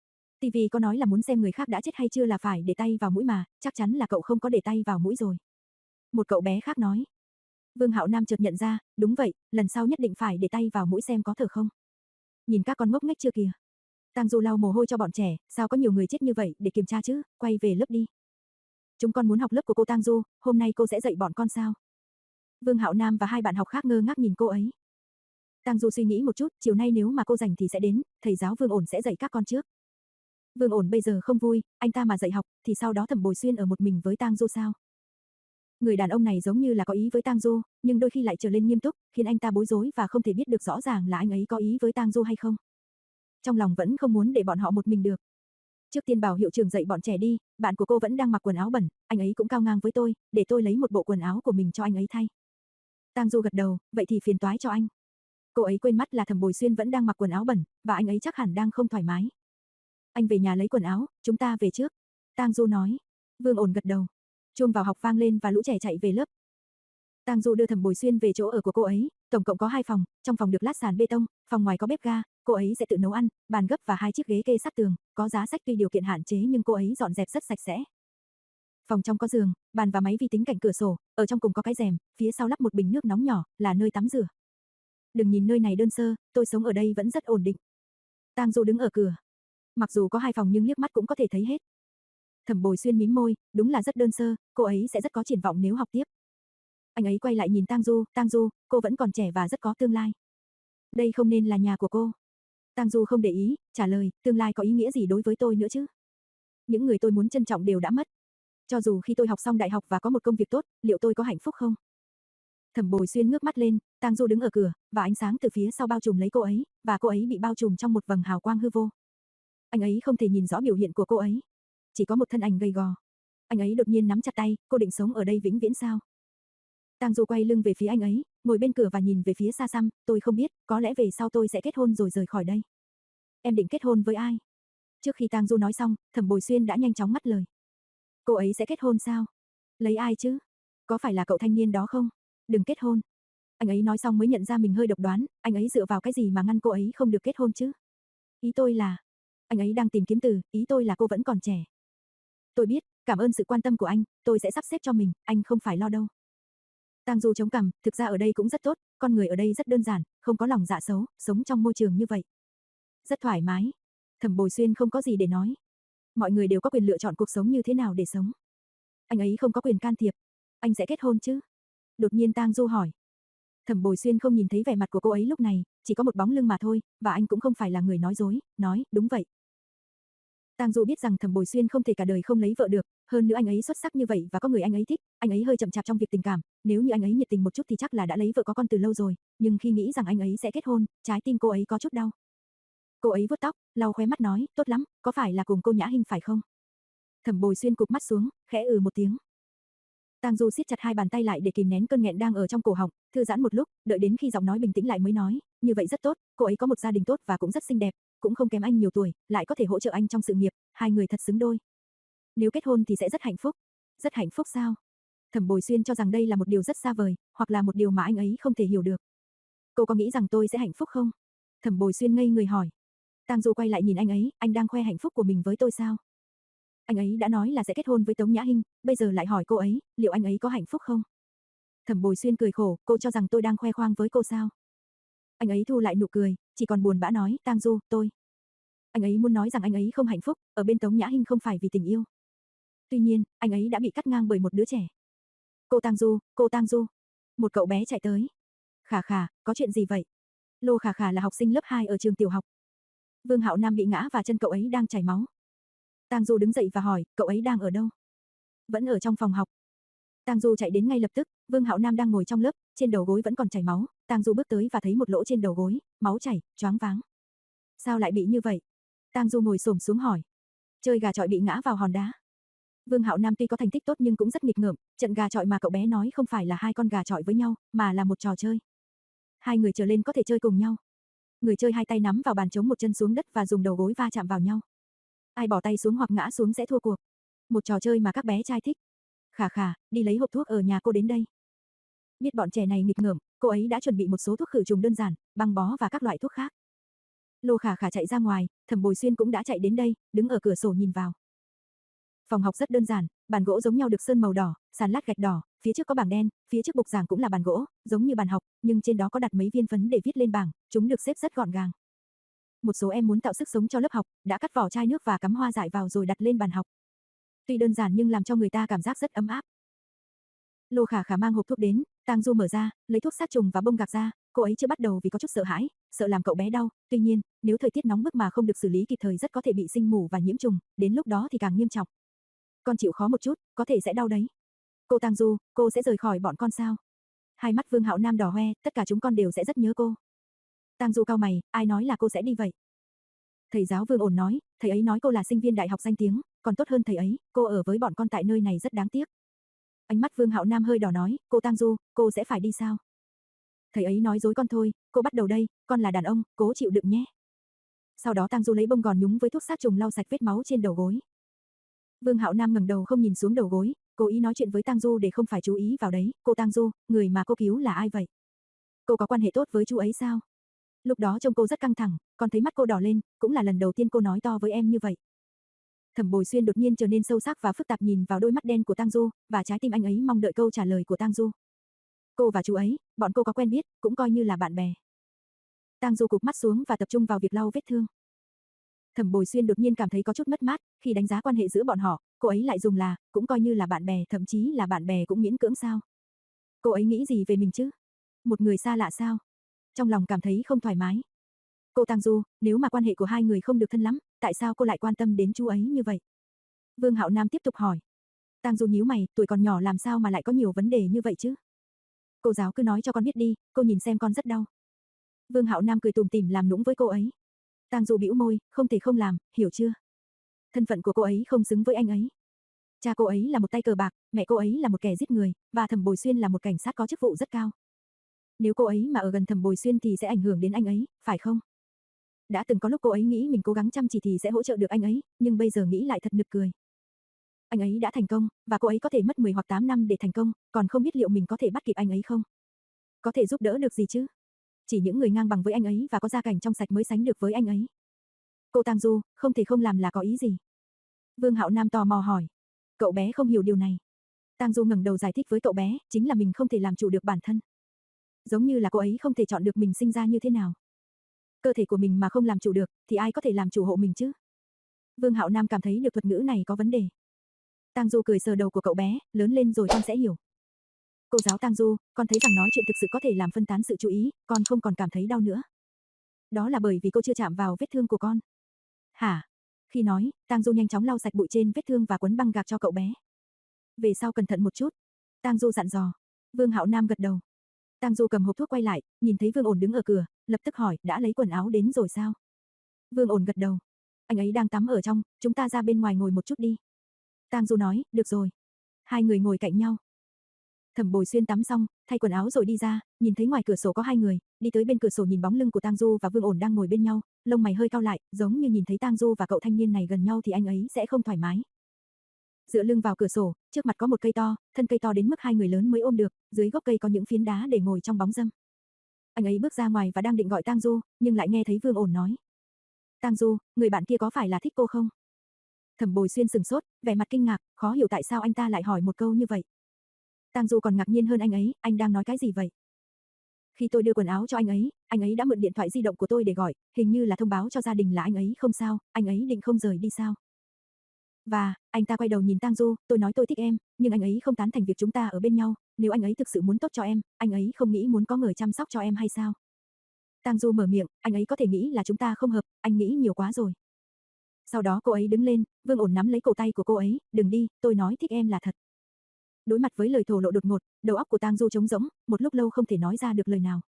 ti vi có nói là muốn xem người khác đã chết hay chưa là phải để tay vào mũi mà, chắc chắn là cậu không có để tay vào mũi rồi. Một cậu bé khác nói. Vương Hạo Nam chợt nhận ra, đúng vậy, lần sau nhất định phải để tay vào mũi xem có thở không. Nhìn các con ngốc nghếch chưa kìa. Tang Du lau mồ hôi cho bọn trẻ, sao có nhiều người chết như vậy, để kiểm tra chứ, quay về lớp đi. Chúng con muốn học lớp của cô Tang Du, hôm nay cô sẽ dạy bọn con sao? Vương Hạo Nam và hai bạn học khác ngơ ngác nhìn cô ấy. Tang Du suy nghĩ một chút, chiều nay nếu mà cô rảnh thì sẽ đến, thầy giáo Vương Ổn sẽ dạy các con trước. Vương Ổn bây giờ không vui, anh ta mà dạy học, thì sau đó Thẩm Bồi Xuyên ở một mình với Tang Du sao? Người đàn ông này giống như là có ý với Tang Du, nhưng đôi khi lại trở lên nghiêm túc, khiến anh ta bối rối và không thể biết được rõ ràng là anh ấy có ý với Tang Du hay không. Trong lòng vẫn không muốn để bọn họ một mình được. Trước tiên bảo hiệu trưởng dạy bọn trẻ đi, bạn của cô vẫn đang mặc quần áo bẩn, anh ấy cũng cao ngang với tôi, để tôi lấy một bộ quần áo của mình cho anh ấy thay. Tang Du gật đầu, vậy thì phiền toái cho anh. Cô ấy quên mất là Thẩm Bồi Xuyên vẫn đang mặc quần áo bẩn, và anh ấy chắc hẳn đang không thoải mái. Anh về nhà lấy quần áo, chúng ta về trước. Tang Du nói. Vương Ổn gật đầu. Chuông vào học vang lên và lũ trẻ chạy về lớp. Tang Du đưa Thẩm Bồi Xuyên về chỗ ở của cô ấy, tổng cộng có hai phòng, trong phòng được lát sàn bê tông, phòng ngoài có bếp ga, cô ấy sẽ tự nấu ăn, bàn gấp và hai chiếc ghế kê sát tường, có giá sách tuy điều kiện hạn chế nhưng cô ấy dọn dẹp rất sạch sẽ. Phòng trong có giường, bàn và máy vi tính cạnh cửa sổ, ở trong cùng có cái rèm, phía sau lắp một bình nước nóng nhỏ, là nơi tắm rửa. Đừng nhìn nơi này đơn sơ, tôi sống ở đây vẫn rất ổn định. Tang Du đứng ở cửa. Mặc dù có hai phòng nhưng liếc mắt cũng có thể thấy hết. Thẩm Bồi Xuyên mím môi, đúng là rất đơn sơ, cô ấy sẽ rất có triển vọng nếu học tiếp. Anh ấy quay lại nhìn Tang Du, Tang Du, cô vẫn còn trẻ và rất có tương lai. Đây không nên là nhà của cô. Tang Du không để ý, trả lời, tương lai có ý nghĩa gì đối với tôi nữa chứ? Những người tôi muốn trân trọng đều đã mất. Cho dù khi tôi học xong đại học và có một công việc tốt, liệu tôi có hạnh phúc không? Thẩm Bồi Xuyên ngước mắt lên, Tang Du đứng ở cửa, và ánh sáng từ phía sau bao trùm lấy cô ấy, và cô ấy bị bao trùm trong một vầng hào quang hư vô. Anh ấy không thể nhìn rõ biểu hiện của cô ấy. Chỉ có một thân ảnh gầy gò. Anh ấy đột nhiên nắm chặt tay, cô định sống ở đây vĩnh viễn sao? Tang Du quay lưng về phía anh ấy, ngồi bên cửa và nhìn về phía xa xăm, tôi không biết, có lẽ về sau tôi sẽ kết hôn rồi rời khỏi đây. Em định kết hôn với ai? Trước khi Tang Du nói xong, Thẩm Bồi Xuyên đã nhanh chóng ngắt lời. Cô ấy sẽ kết hôn sao? Lấy ai chứ? Có phải là cậu thanh niên đó không? Đừng kết hôn. Anh ấy nói xong mới nhận ra mình hơi độc đoán, anh ấy dựa vào cái gì mà ngăn cô ấy không được kết hôn chứ? Ý tôi là, Anh ấy đang tìm kiếm từ, ý tôi là cô vẫn còn trẻ. Tôi biết, cảm ơn sự quan tâm của anh, tôi sẽ sắp xếp cho mình, anh không phải lo đâu. Tang Du chống cằm, thực ra ở đây cũng rất tốt, con người ở đây rất đơn giản, không có lòng dạ xấu, sống trong môi trường như vậy. Rất thoải mái. Thẩm Bồi Xuyên không có gì để nói. Mọi người đều có quyền lựa chọn cuộc sống như thế nào để sống. Anh ấy không có quyền can thiệp. Anh sẽ kết hôn chứ? Đột nhiên Tang Du hỏi. Thẩm Bồi Xuyên không nhìn thấy vẻ mặt của cô ấy lúc này, chỉ có một bóng lưng mà thôi, và anh cũng không phải là người nói dối, nói, đúng vậy. Tang Du biết rằng Thẩm Bồi Xuyên không thể cả đời không lấy vợ được, hơn nữa anh ấy xuất sắc như vậy và có người anh ấy thích, anh ấy hơi chậm chạp trong việc tình cảm, nếu như anh ấy nhiệt tình một chút thì chắc là đã lấy vợ có con từ lâu rồi, nhưng khi nghĩ rằng anh ấy sẽ kết hôn, trái tim cô ấy có chút đau. Cô ấy vuốt tóc, lau khóe mắt nói, tốt lắm, có phải là cùng cô Nhã Hinh phải không? Thẩm Bồi Xuyên cụp mắt xuống, khẽ ừ một tiếng. Tang Du siết chặt hai bàn tay lại để kìm nén cơn nghẹn đang ở trong cổ họng, thư giãn một lúc, đợi đến khi giọng nói bình tĩnh lại mới nói, như vậy rất tốt, cô ấy có một gia đình tốt và cũng rất xinh đẹp, cũng không kém anh nhiều tuổi, lại có thể hỗ trợ anh trong sự nghiệp, hai người thật xứng đôi. Nếu kết hôn thì sẽ rất hạnh phúc. Rất hạnh phúc sao? Thẩm Bồi Xuyên cho rằng đây là một điều rất xa vời, hoặc là một điều mà anh ấy không thể hiểu được. Cô có nghĩ rằng tôi sẽ hạnh phúc không? Thẩm Bồi Xuyên ngây người hỏi. Tang Du quay lại nhìn anh ấy, anh đang khoe hạnh phúc của mình với tôi sao? Anh ấy đã nói là sẽ kết hôn với Tống Nhã Hinh, bây giờ lại hỏi cô ấy, liệu anh ấy có hạnh phúc không? Thẩm Bồi Xuyên cười khổ, cô cho rằng tôi đang khoe khoang với cô sao? Anh ấy thu lại nụ cười, chỉ còn buồn bã nói, Tang Du, tôi. Anh ấy muốn nói rằng anh ấy không hạnh phúc, ở bên Tống Nhã Hinh không phải vì tình yêu. Tuy nhiên, anh ấy đã bị cắt ngang bởi một đứa trẻ. Cô Tang Du, cô Tang Du. Một cậu bé chạy tới. Khả Khả, có chuyện gì vậy? Lô Khả Khả là học sinh lớp hai ở trường tiểu học. Vương Hạo Nam bị ngã và chân cậu ấy đang chảy máu. Tang Du đứng dậy và hỏi, cậu ấy đang ở đâu? Vẫn ở trong phòng học. Tang Du chạy đến ngay lập tức, Vương Hạo Nam đang ngồi trong lớp, trên đầu gối vẫn còn chảy máu, Tang Du bước tới và thấy một lỗ trên đầu gối, máu chảy, choáng váng. Sao lại bị như vậy? Tang Du ngồi xổm xuống hỏi. Chơi gà chọi bị ngã vào hòn đá. Vương Hạo Nam tuy có thành tích tốt nhưng cũng rất nghịch ngợm, trận gà chọi mà cậu bé nói không phải là hai con gà chọi với nhau, mà là một trò chơi. Hai người trở lên có thể chơi cùng nhau. Người chơi hai tay nắm vào bàn chống một chân xuống đất và dùng đầu gối va chạm vào nhau. Ai bỏ tay xuống hoặc ngã xuống sẽ thua cuộc. Một trò chơi mà các bé trai thích. Khả Khả, đi lấy hộp thuốc ở nhà cô đến đây. Biết bọn trẻ này nghịch ngợm, cô ấy đã chuẩn bị một số thuốc khử trùng đơn giản, băng bó và các loại thuốc khác. Lô Khả Khả chạy ra ngoài, Thẩm Bồi Xuyên cũng đã chạy đến đây, đứng ở cửa sổ nhìn vào. Phòng học rất đơn giản, bàn gỗ giống nhau được sơn màu đỏ, sàn lát gạch đỏ, phía trước có bảng đen, phía trước bục giảng cũng là bàn gỗ, giống như bàn học, nhưng trên đó có đặt mấy viên phấn để viết lên bảng, chúng được xếp rất gọn gàng. Một số em muốn tạo sức sống cho lớp học, đã cắt vỏ chai nước và cắm hoa dại vào rồi đặt lên bàn học. Tuy đơn giản nhưng làm cho người ta cảm giác rất ấm áp. Lô Khả Khả mang hộp thuốc đến, Tang Du mở ra, lấy thuốc sát trùng và bông gạc ra, cô ấy chưa bắt đầu vì có chút sợ hãi, sợ làm cậu bé đau, tuy nhiên, nếu thời tiết nóng bức mà không được xử lý kịp thời rất có thể bị sinh mủ và nhiễm trùng, đến lúc đó thì càng nghiêm trọng. Con chịu khó một chút, có thể sẽ đau đấy. Cô Tang Du, cô sẽ rời khỏi bọn con sao? Hai mắt Vương Hạo Nam đỏ hoe, tất cả chúng con đều sẽ rất nhớ cô. Tang Du cau mày, ai nói là cô sẽ đi vậy? Thầy giáo Vương ổn nói, thầy ấy nói cô là sinh viên đại học danh tiếng, còn tốt hơn thầy ấy, cô ở với bọn con tại nơi này rất đáng tiếc. Ánh mắt Vương Hạo Nam hơi đỏ nói, cô Tang Du, cô sẽ phải đi sao? Thầy ấy nói dối con thôi, cô bắt đầu đây, con là đàn ông, cố chịu đựng nhé. Sau đó Tang Du lấy bông gòn nhúng với thuốc sát trùng lau sạch vết máu trên đầu gối. Vương Hạo Nam ngẩng đầu không nhìn xuống đầu gối, cố ý nói chuyện với Tang Du để không phải chú ý vào đấy, cô Tang Du, người mà cô cứu là ai vậy? Cô có quan hệ tốt với chú ấy sao? Lúc đó trông cô rất căng thẳng, con thấy mắt cô đỏ lên, cũng là lần đầu tiên cô nói to với em như vậy. Thẩm Bồi Xuyên đột nhiên trở nên sâu sắc và phức tạp nhìn vào đôi mắt đen của Tang Du, và trái tim anh ấy mong đợi câu trả lời của Tang Du. Cô và chú ấy, bọn cô có quen biết, cũng coi như là bạn bè. Tang Du cụp mắt xuống và tập trung vào việc lau vết thương. Thẩm Bồi Xuyên đột nhiên cảm thấy có chút mất mát, khi đánh giá quan hệ giữa bọn họ, cô ấy lại dùng là, cũng coi như là bạn bè, thậm chí là bạn bè cũng miễn cưỡng sao. Cô ấy nghĩ gì về mình chứ? Một người xa lạ sao? Trong lòng cảm thấy không thoải mái. Cô Tang Du, nếu mà quan hệ của hai người không được thân lắm, tại sao cô lại quan tâm đến chú ấy như vậy? Vương Hạo Nam tiếp tục hỏi. Tang Du nhíu mày, tuổi còn nhỏ làm sao mà lại có nhiều vấn đề như vậy chứ? Cô giáo cứ nói cho con biết đi, cô nhìn xem con rất đau. Vương Hạo Nam cười tủm tỉm làm nũng với cô ấy. Tang Du bĩu môi, không thể không làm, hiểu chưa? Thân phận của cô ấy không xứng với anh ấy. Cha cô ấy là một tay cờ bạc, mẹ cô ấy là một kẻ giết người, và Thẩm Bồi Xuyên là một cảnh sát có chức vụ rất cao. Nếu cô ấy mà ở gần Thẩm Bồi Xuyên thì sẽ ảnh hưởng đến anh ấy, phải không? Đã từng có lúc cô ấy nghĩ mình cố gắng chăm chỉ thì sẽ hỗ trợ được anh ấy, nhưng bây giờ nghĩ lại thật nực cười. Anh ấy đã thành công, và cô ấy có thể mất mười hoặc tám năm để thành công, còn không biết liệu mình có thể bắt kịp anh ấy không? Có thể giúp đỡ được gì chứ? Chỉ những người ngang bằng với anh ấy và có gia cảnh trong sạch mới sánh được với anh ấy. Cô Tang Du, không thể không làm là có ý gì? Vương Hạo Nam tò mò hỏi. Cậu bé không hiểu điều này. Tang Du ngẩng đầu giải thích với cậu bé, chính là mình không thể làm chủ được bản thân. Giống như là cô ấy không thể chọn được mình sinh ra như thế nào. Cơ thể của mình mà không làm chủ được, thì ai có thể làm chủ hộ mình chứ? Vương Hạo Nam cảm thấy được thuật ngữ này có vấn đề. Tang Du cười sờ đầu của cậu bé, lớn lên rồi con sẽ hiểu. Cô giáo Tang Du, con thấy rằng nói chuyện thực sự có thể làm phân tán sự chú ý, con không còn cảm thấy đau nữa. Đó là bởi vì cô chưa chạm vào vết thương của con. Hả? Khi nói, Tang Du nhanh chóng lau sạch bụi trên vết thương và quấn băng gạc cho cậu bé. Về sau cẩn thận một chút. Tang Du dặn dò. Vương Hạo Nam gật đầu. Tang Du cầm hộp thuốc quay lại, nhìn thấy Vương Ổn đứng ở cửa, lập tức hỏi, đã lấy quần áo đến rồi sao? Vương Ổn gật đầu. Anh ấy đang tắm ở trong, chúng ta ra bên ngoài ngồi một chút đi. Tang Du nói, được rồi. Hai người ngồi cạnh nhau. Thẩm Bồi Xuyên tắm xong, thay quần áo rồi đi ra, nhìn thấy ngoài cửa sổ có hai người, đi tới bên cửa sổ nhìn bóng lưng của Tang Du và Vương Ổn đang ngồi bên nhau, lông mày hơi cau lại, giống như nhìn thấy Tang Du và cậu thanh niên này gần nhau thì anh ấy sẽ không thoải mái. Dựa lưng vào cửa sổ, trước mặt có một cây to, thân cây to đến mức hai người lớn mới ôm được, dưới gốc cây có những phiến đá để ngồi trong bóng râm. Anh ấy bước ra ngoài và đang định gọi Tang Du, nhưng lại nghe thấy Vương Ổn nói. Tang Du, người bạn kia có phải là thích cô không? Thẩm Bồi Xuyên sừng sốt, vẻ mặt kinh ngạc, khó hiểu tại sao anh ta lại hỏi một câu như vậy. Tang Du còn ngạc nhiên hơn anh ấy, anh đang nói cái gì vậy? Khi tôi đưa quần áo cho anh ấy, anh ấy đã mượn điện thoại di động của tôi để gọi, hình như là thông báo cho gia đình là anh ấy không sao, anh ấy định không rời đi sao? Và, anh ta quay đầu nhìn Tang Du, tôi nói tôi thích em, nhưng anh ấy không tán thành việc chúng ta ở bên nhau, nếu anh ấy thực sự muốn tốt cho em, anh ấy không nghĩ muốn có người chăm sóc cho em hay sao? Tang Du mở miệng, anh ấy có thể nghĩ là chúng ta không hợp, anh nghĩ nhiều quá rồi. Sau đó cô ấy đứng lên, Vương Ổn nắm lấy cổ tay của cô ấy, đừng đi, tôi nói thích em là thật. Đối mặt với lời thổ lộ đột ngột, đầu óc của Tang Du trống rỗng, một lúc lâu không thể nói ra được lời nào.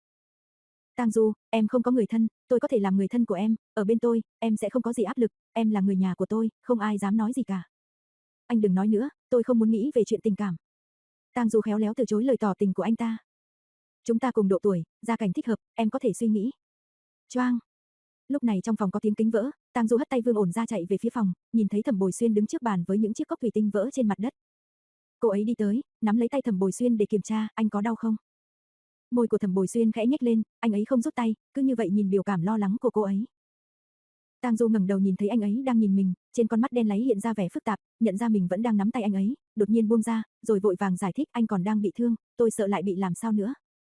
Tang Du, em không có người thân, tôi có thể làm người thân của em, ở bên tôi, em sẽ không có gì áp lực, em là người nhà của tôi, không ai dám nói gì cả. Anh đừng nói nữa, tôi không muốn nghĩ về chuyện tình cảm. Tang Du khéo léo từ chối lời tỏ tình của anh ta. Chúng ta cùng độ tuổi, gia cảnh thích hợp, em có thể suy nghĩ. Choang. Lúc này trong phòng có tiếng kính vỡ, Tang Du hất tay Vương Ổn ra chạy về phía phòng, nhìn thấy Thẩm Bồi Xuyên đứng trước bàn với những chiếc cốc thủy tinh vỡ trên mặt đất. Cô ấy đi tới, nắm lấy tay Thẩm Bồi Xuyên để kiểm tra, anh có đau không? Môi của Thẩm Bồi Xuyên khẽ nhếch lên, anh ấy không rút tay, cứ như vậy nhìn biểu cảm lo lắng của cô ấy. Tang Du ngẩng đầu nhìn thấy anh ấy đang nhìn mình, trên con mắt đen láy hiện ra vẻ phức tạp, nhận ra mình vẫn đang nắm tay anh ấy, đột nhiên buông ra, rồi vội vàng giải thích, anh còn đang bị thương, tôi sợ lại bị làm sao nữa.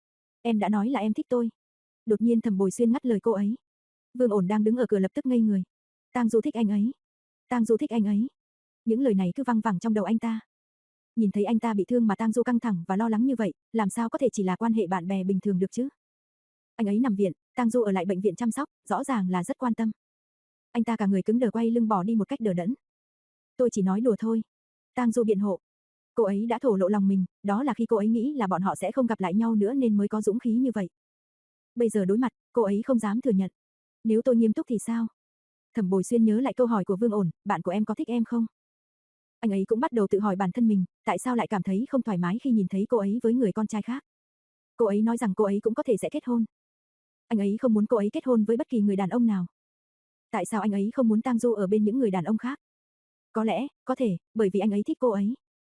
Em đã nói là em thích tôi. Đột nhiên Thẩm Bồi Xuyên ngắt lời cô ấy. Vương Ổn đang đứng ở cửa lập tức ngây người. Tang Du thích anh ấy. Tang Du thích anh ấy. Những lời này cứ văng vẳng trong đầu anh ta. Nhìn thấy anh ta bị thương mà Tang Du căng thẳng và lo lắng như vậy, làm sao có thể chỉ là quan hệ bạn bè bình thường được chứ? Anh ấy nằm viện, Tang Du ở lại bệnh viện chăm sóc, rõ ràng là rất quan tâm. Anh ta cả người cứng đờ quay lưng bỏ đi một cách đờ đẫn. Tôi chỉ nói đùa thôi. Tang Du biện hộ. Cô ấy đã thổ lộ lòng mình, đó là khi cô ấy nghĩ là bọn họ sẽ không gặp lại nhau nữa nên mới có dũng khí như vậy. Bây giờ đối mặt, cô ấy không dám thừa nhận. Nếu tôi nghiêm túc thì sao? Thẩm Bồi Xuyên nhớ lại câu hỏi của Vương Ổn, bạn của em có thích em không? Anh ấy cũng bắt đầu tự hỏi bản thân mình, tại sao lại cảm thấy không thoải mái khi nhìn thấy cô ấy với người con trai khác. Cô ấy nói rằng cô ấy cũng có thể sẽ kết hôn. Anh ấy không muốn cô ấy kết hôn với bất kỳ người đàn ông nào. Tại sao anh ấy không muốn Tang Du ở bên những người đàn ông khác? Có lẽ, có thể, bởi vì anh ấy thích cô ấy.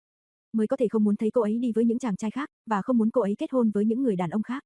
Mới có thể không muốn thấy cô ấy đi với những chàng trai khác, và không muốn cô ấy kết hôn với những người đàn ông khác.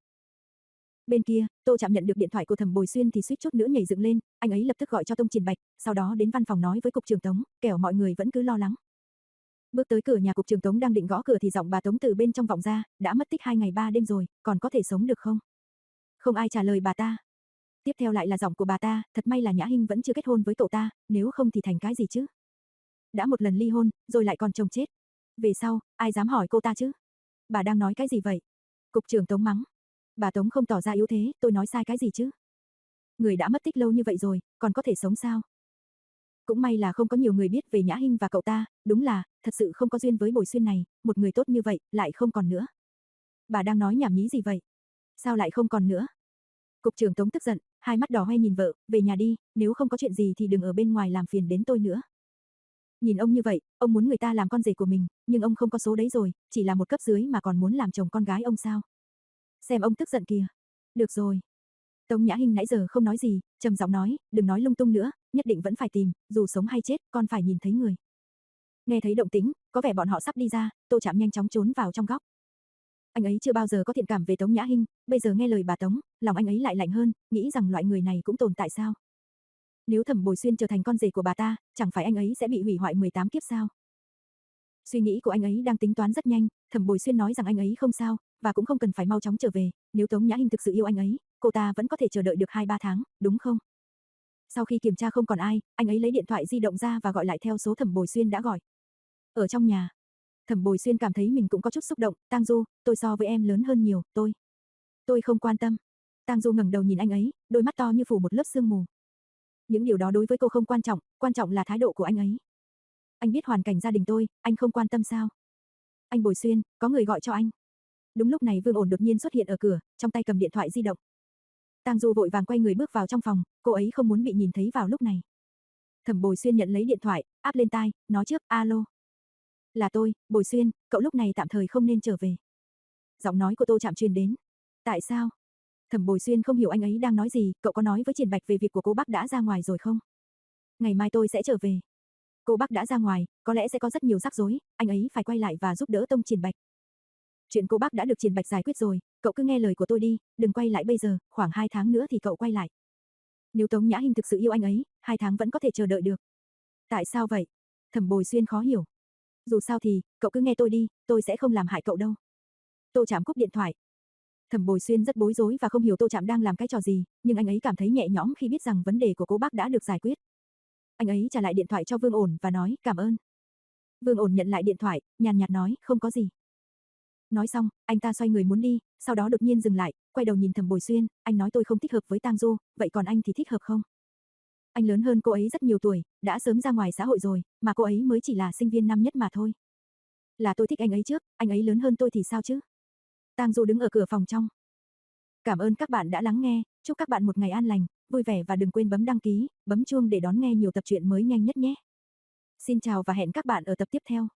Bên kia, Tô Trạm nhận được điện thoại của Thẩm Bồi Xuyên thì suýt chút nữa nhảy dựng lên, anh ấy lập tức gọi cho Tông Triển Bạch, sau đó đến văn phòng nói với cục trưởng Tống, kẻo mọi người vẫn cứ lo lắng. Bước tới cửa nhà cục trưởng Tống đang định gõ cửa thì giọng bà Tống từ bên trong vọng ra, đã mất tích hai ngày ba đêm rồi, còn có thể sống được không? Không ai trả lời bà ta. Tiếp theo lại là giọng của bà ta, thật may là Nhã Hinh vẫn chưa kết hôn với cậu ta, nếu không thì thành cái gì chứ? Đã một lần ly hôn, rồi lại còn chồng chết. Về sau, ai dám hỏi cô ta chứ? Bà đang nói cái gì vậy? Cục trưởng Tống mắng. Bà Tống không tỏ ra yếu thế, tôi nói sai cái gì chứ? Người đã mất tích lâu như vậy rồi, còn có thể sống sao? Cũng may là không có nhiều người biết về Nhã Hinh và cậu ta, đúng là, thật sự không có duyên với Bồi Xuyên này, một người tốt như vậy, lại không còn nữa. Bà đang nói nhảm nhí gì vậy? Sao lại không còn nữa? Cục trưởng Tống tức giận, hai mắt đỏ hoe nhìn vợ, về nhà đi, nếu không có chuyện gì thì đừng ở bên ngoài làm phiền đến tôi nữa. Nhìn ông như vậy, ông muốn người ta làm con rể của mình, nhưng ông không có số đấy rồi, chỉ là một cấp dưới mà còn muốn làm chồng con gái ông sao? Xem ông tức giận kìa. Được rồi. Tống Nhã Hinh nãy giờ không nói gì, trầm giọng nói, đừng nói lung tung nữa, nhất định vẫn phải tìm, dù sống hay chết, con phải nhìn thấy người. Nghe thấy động tĩnh, có vẻ bọn họ sắp đi ra, Tô Trạm nhanh chóng trốn vào trong góc. Anh ấy chưa bao giờ có thiện cảm về Tống Nhã Hinh, bây giờ nghe lời bà Tống, lòng anh ấy lại lạnh hơn, nghĩ rằng loại người này cũng tồn tại sao? Nếu Thẩm Bồi Xuyên trở thành con rể của bà ta, chẳng phải anh ấy sẽ bị hủy hoại mười tám kiếp sao? Suy nghĩ của anh ấy đang tính toán rất nhanh, Thẩm Bồi Xuyên nói rằng anh ấy không sao, và cũng không cần phải mau chóng trở về, nếu Tống Nhã Hinh thực sự yêu anh ấy, cô ta vẫn có thể chờ đợi được hai ba tháng, đúng không? Sau khi kiểm tra không còn ai, anh ấy lấy điện thoại di động ra và gọi lại theo số Thẩm Bồi Xuyên đã gọi. Ở trong nhà, Thẩm Bồi Xuyên cảm thấy mình cũng có chút xúc động, Tang Du, tôi so với em lớn hơn nhiều, tôi. Tôi không quan tâm. Tang Du ngẩng đầu nhìn anh ấy, đôi mắt to như phủ một lớp sương mù. Những điều đó đối với cô không quan trọng, quan trọng là thái độ của anh ấy. Anh biết hoàn cảnh gia đình tôi, anh không quan tâm sao? Anh Bồi Xuyên, có người gọi cho anh. Đúng lúc này Vương Ổn đột nhiên xuất hiện ở cửa, trong tay cầm điện thoại di động. Tang Du vội vàng quay người bước vào trong phòng, cô ấy không muốn bị nhìn thấy vào lúc này. Thẩm Bồi Xuyên nhận lấy điện thoại, áp lên tai, nói trước, alo. Là tôi, Bồi Xuyên, cậu lúc này tạm thời không nên trở về. Giọng nói của Tô Trạm truyền đến. Tại sao? Thẩm Bồi Xuyên không hiểu anh ấy đang nói gì, cậu có nói với Triển Bạch về việc của cô bác đã ra ngoài rồi không? Ngày mai tôi sẽ trở về. Cô bác đã ra ngoài, có lẽ sẽ có rất nhiều rắc rối, anh ấy phải quay lại và giúp đỡ Tông Triển Bạch. Chuyện cô bác đã được Triển Bạch giải quyết rồi, cậu cứ nghe lời của tôi đi, đừng quay lại bây giờ, khoảng hai tháng nữa thì cậu quay lại. Nếu Tống Nhã Hinh thực sự yêu anh ấy, hai tháng vẫn có thể chờ đợi được. Tại sao vậy? Thẩm Bồi Xuyên khó hiểu. Dù sao thì, cậu cứ nghe tôi đi, tôi sẽ không làm hại cậu đâu. Tô Trạm cúp điện thoại. Thẩm Bồi Xuyên rất bối rối và không hiểu Tô Trạm đang làm cái trò gì, nhưng anh ấy cảm thấy nhẹ nhõm khi biết rằng vấn đề của cô bác đã được giải quyết. Anh ấy trả lại điện thoại cho Vương Ổn và nói cảm ơn. Vương Ổn nhận lại điện thoại, nhàn nhạt nói không có gì. Nói xong, anh ta xoay người muốn đi, sau đó đột nhiên dừng lại, quay đầu nhìn Thẩm Bồi Xuyên, anh nói tôi không thích hợp với Tang Du, vậy còn anh thì thích hợp không? Anh lớn hơn cô ấy rất nhiều tuổi, đã sớm ra ngoài xã hội rồi, mà cô ấy mới chỉ là sinh viên năm nhất mà thôi. Là tôi thích anh ấy trước, anh ấy lớn hơn tôi thì sao chứ? Tang Du đứng ở cửa phòng trong. Cảm ơn các bạn đã lắng nghe, chúc các bạn một ngày an lành, vui vẻ và đừng quên bấm đăng ký, bấm chuông để đón nghe nhiều tập truyện mới nhanh nhất nhé. Xin chào và hẹn các bạn ở tập tiếp theo.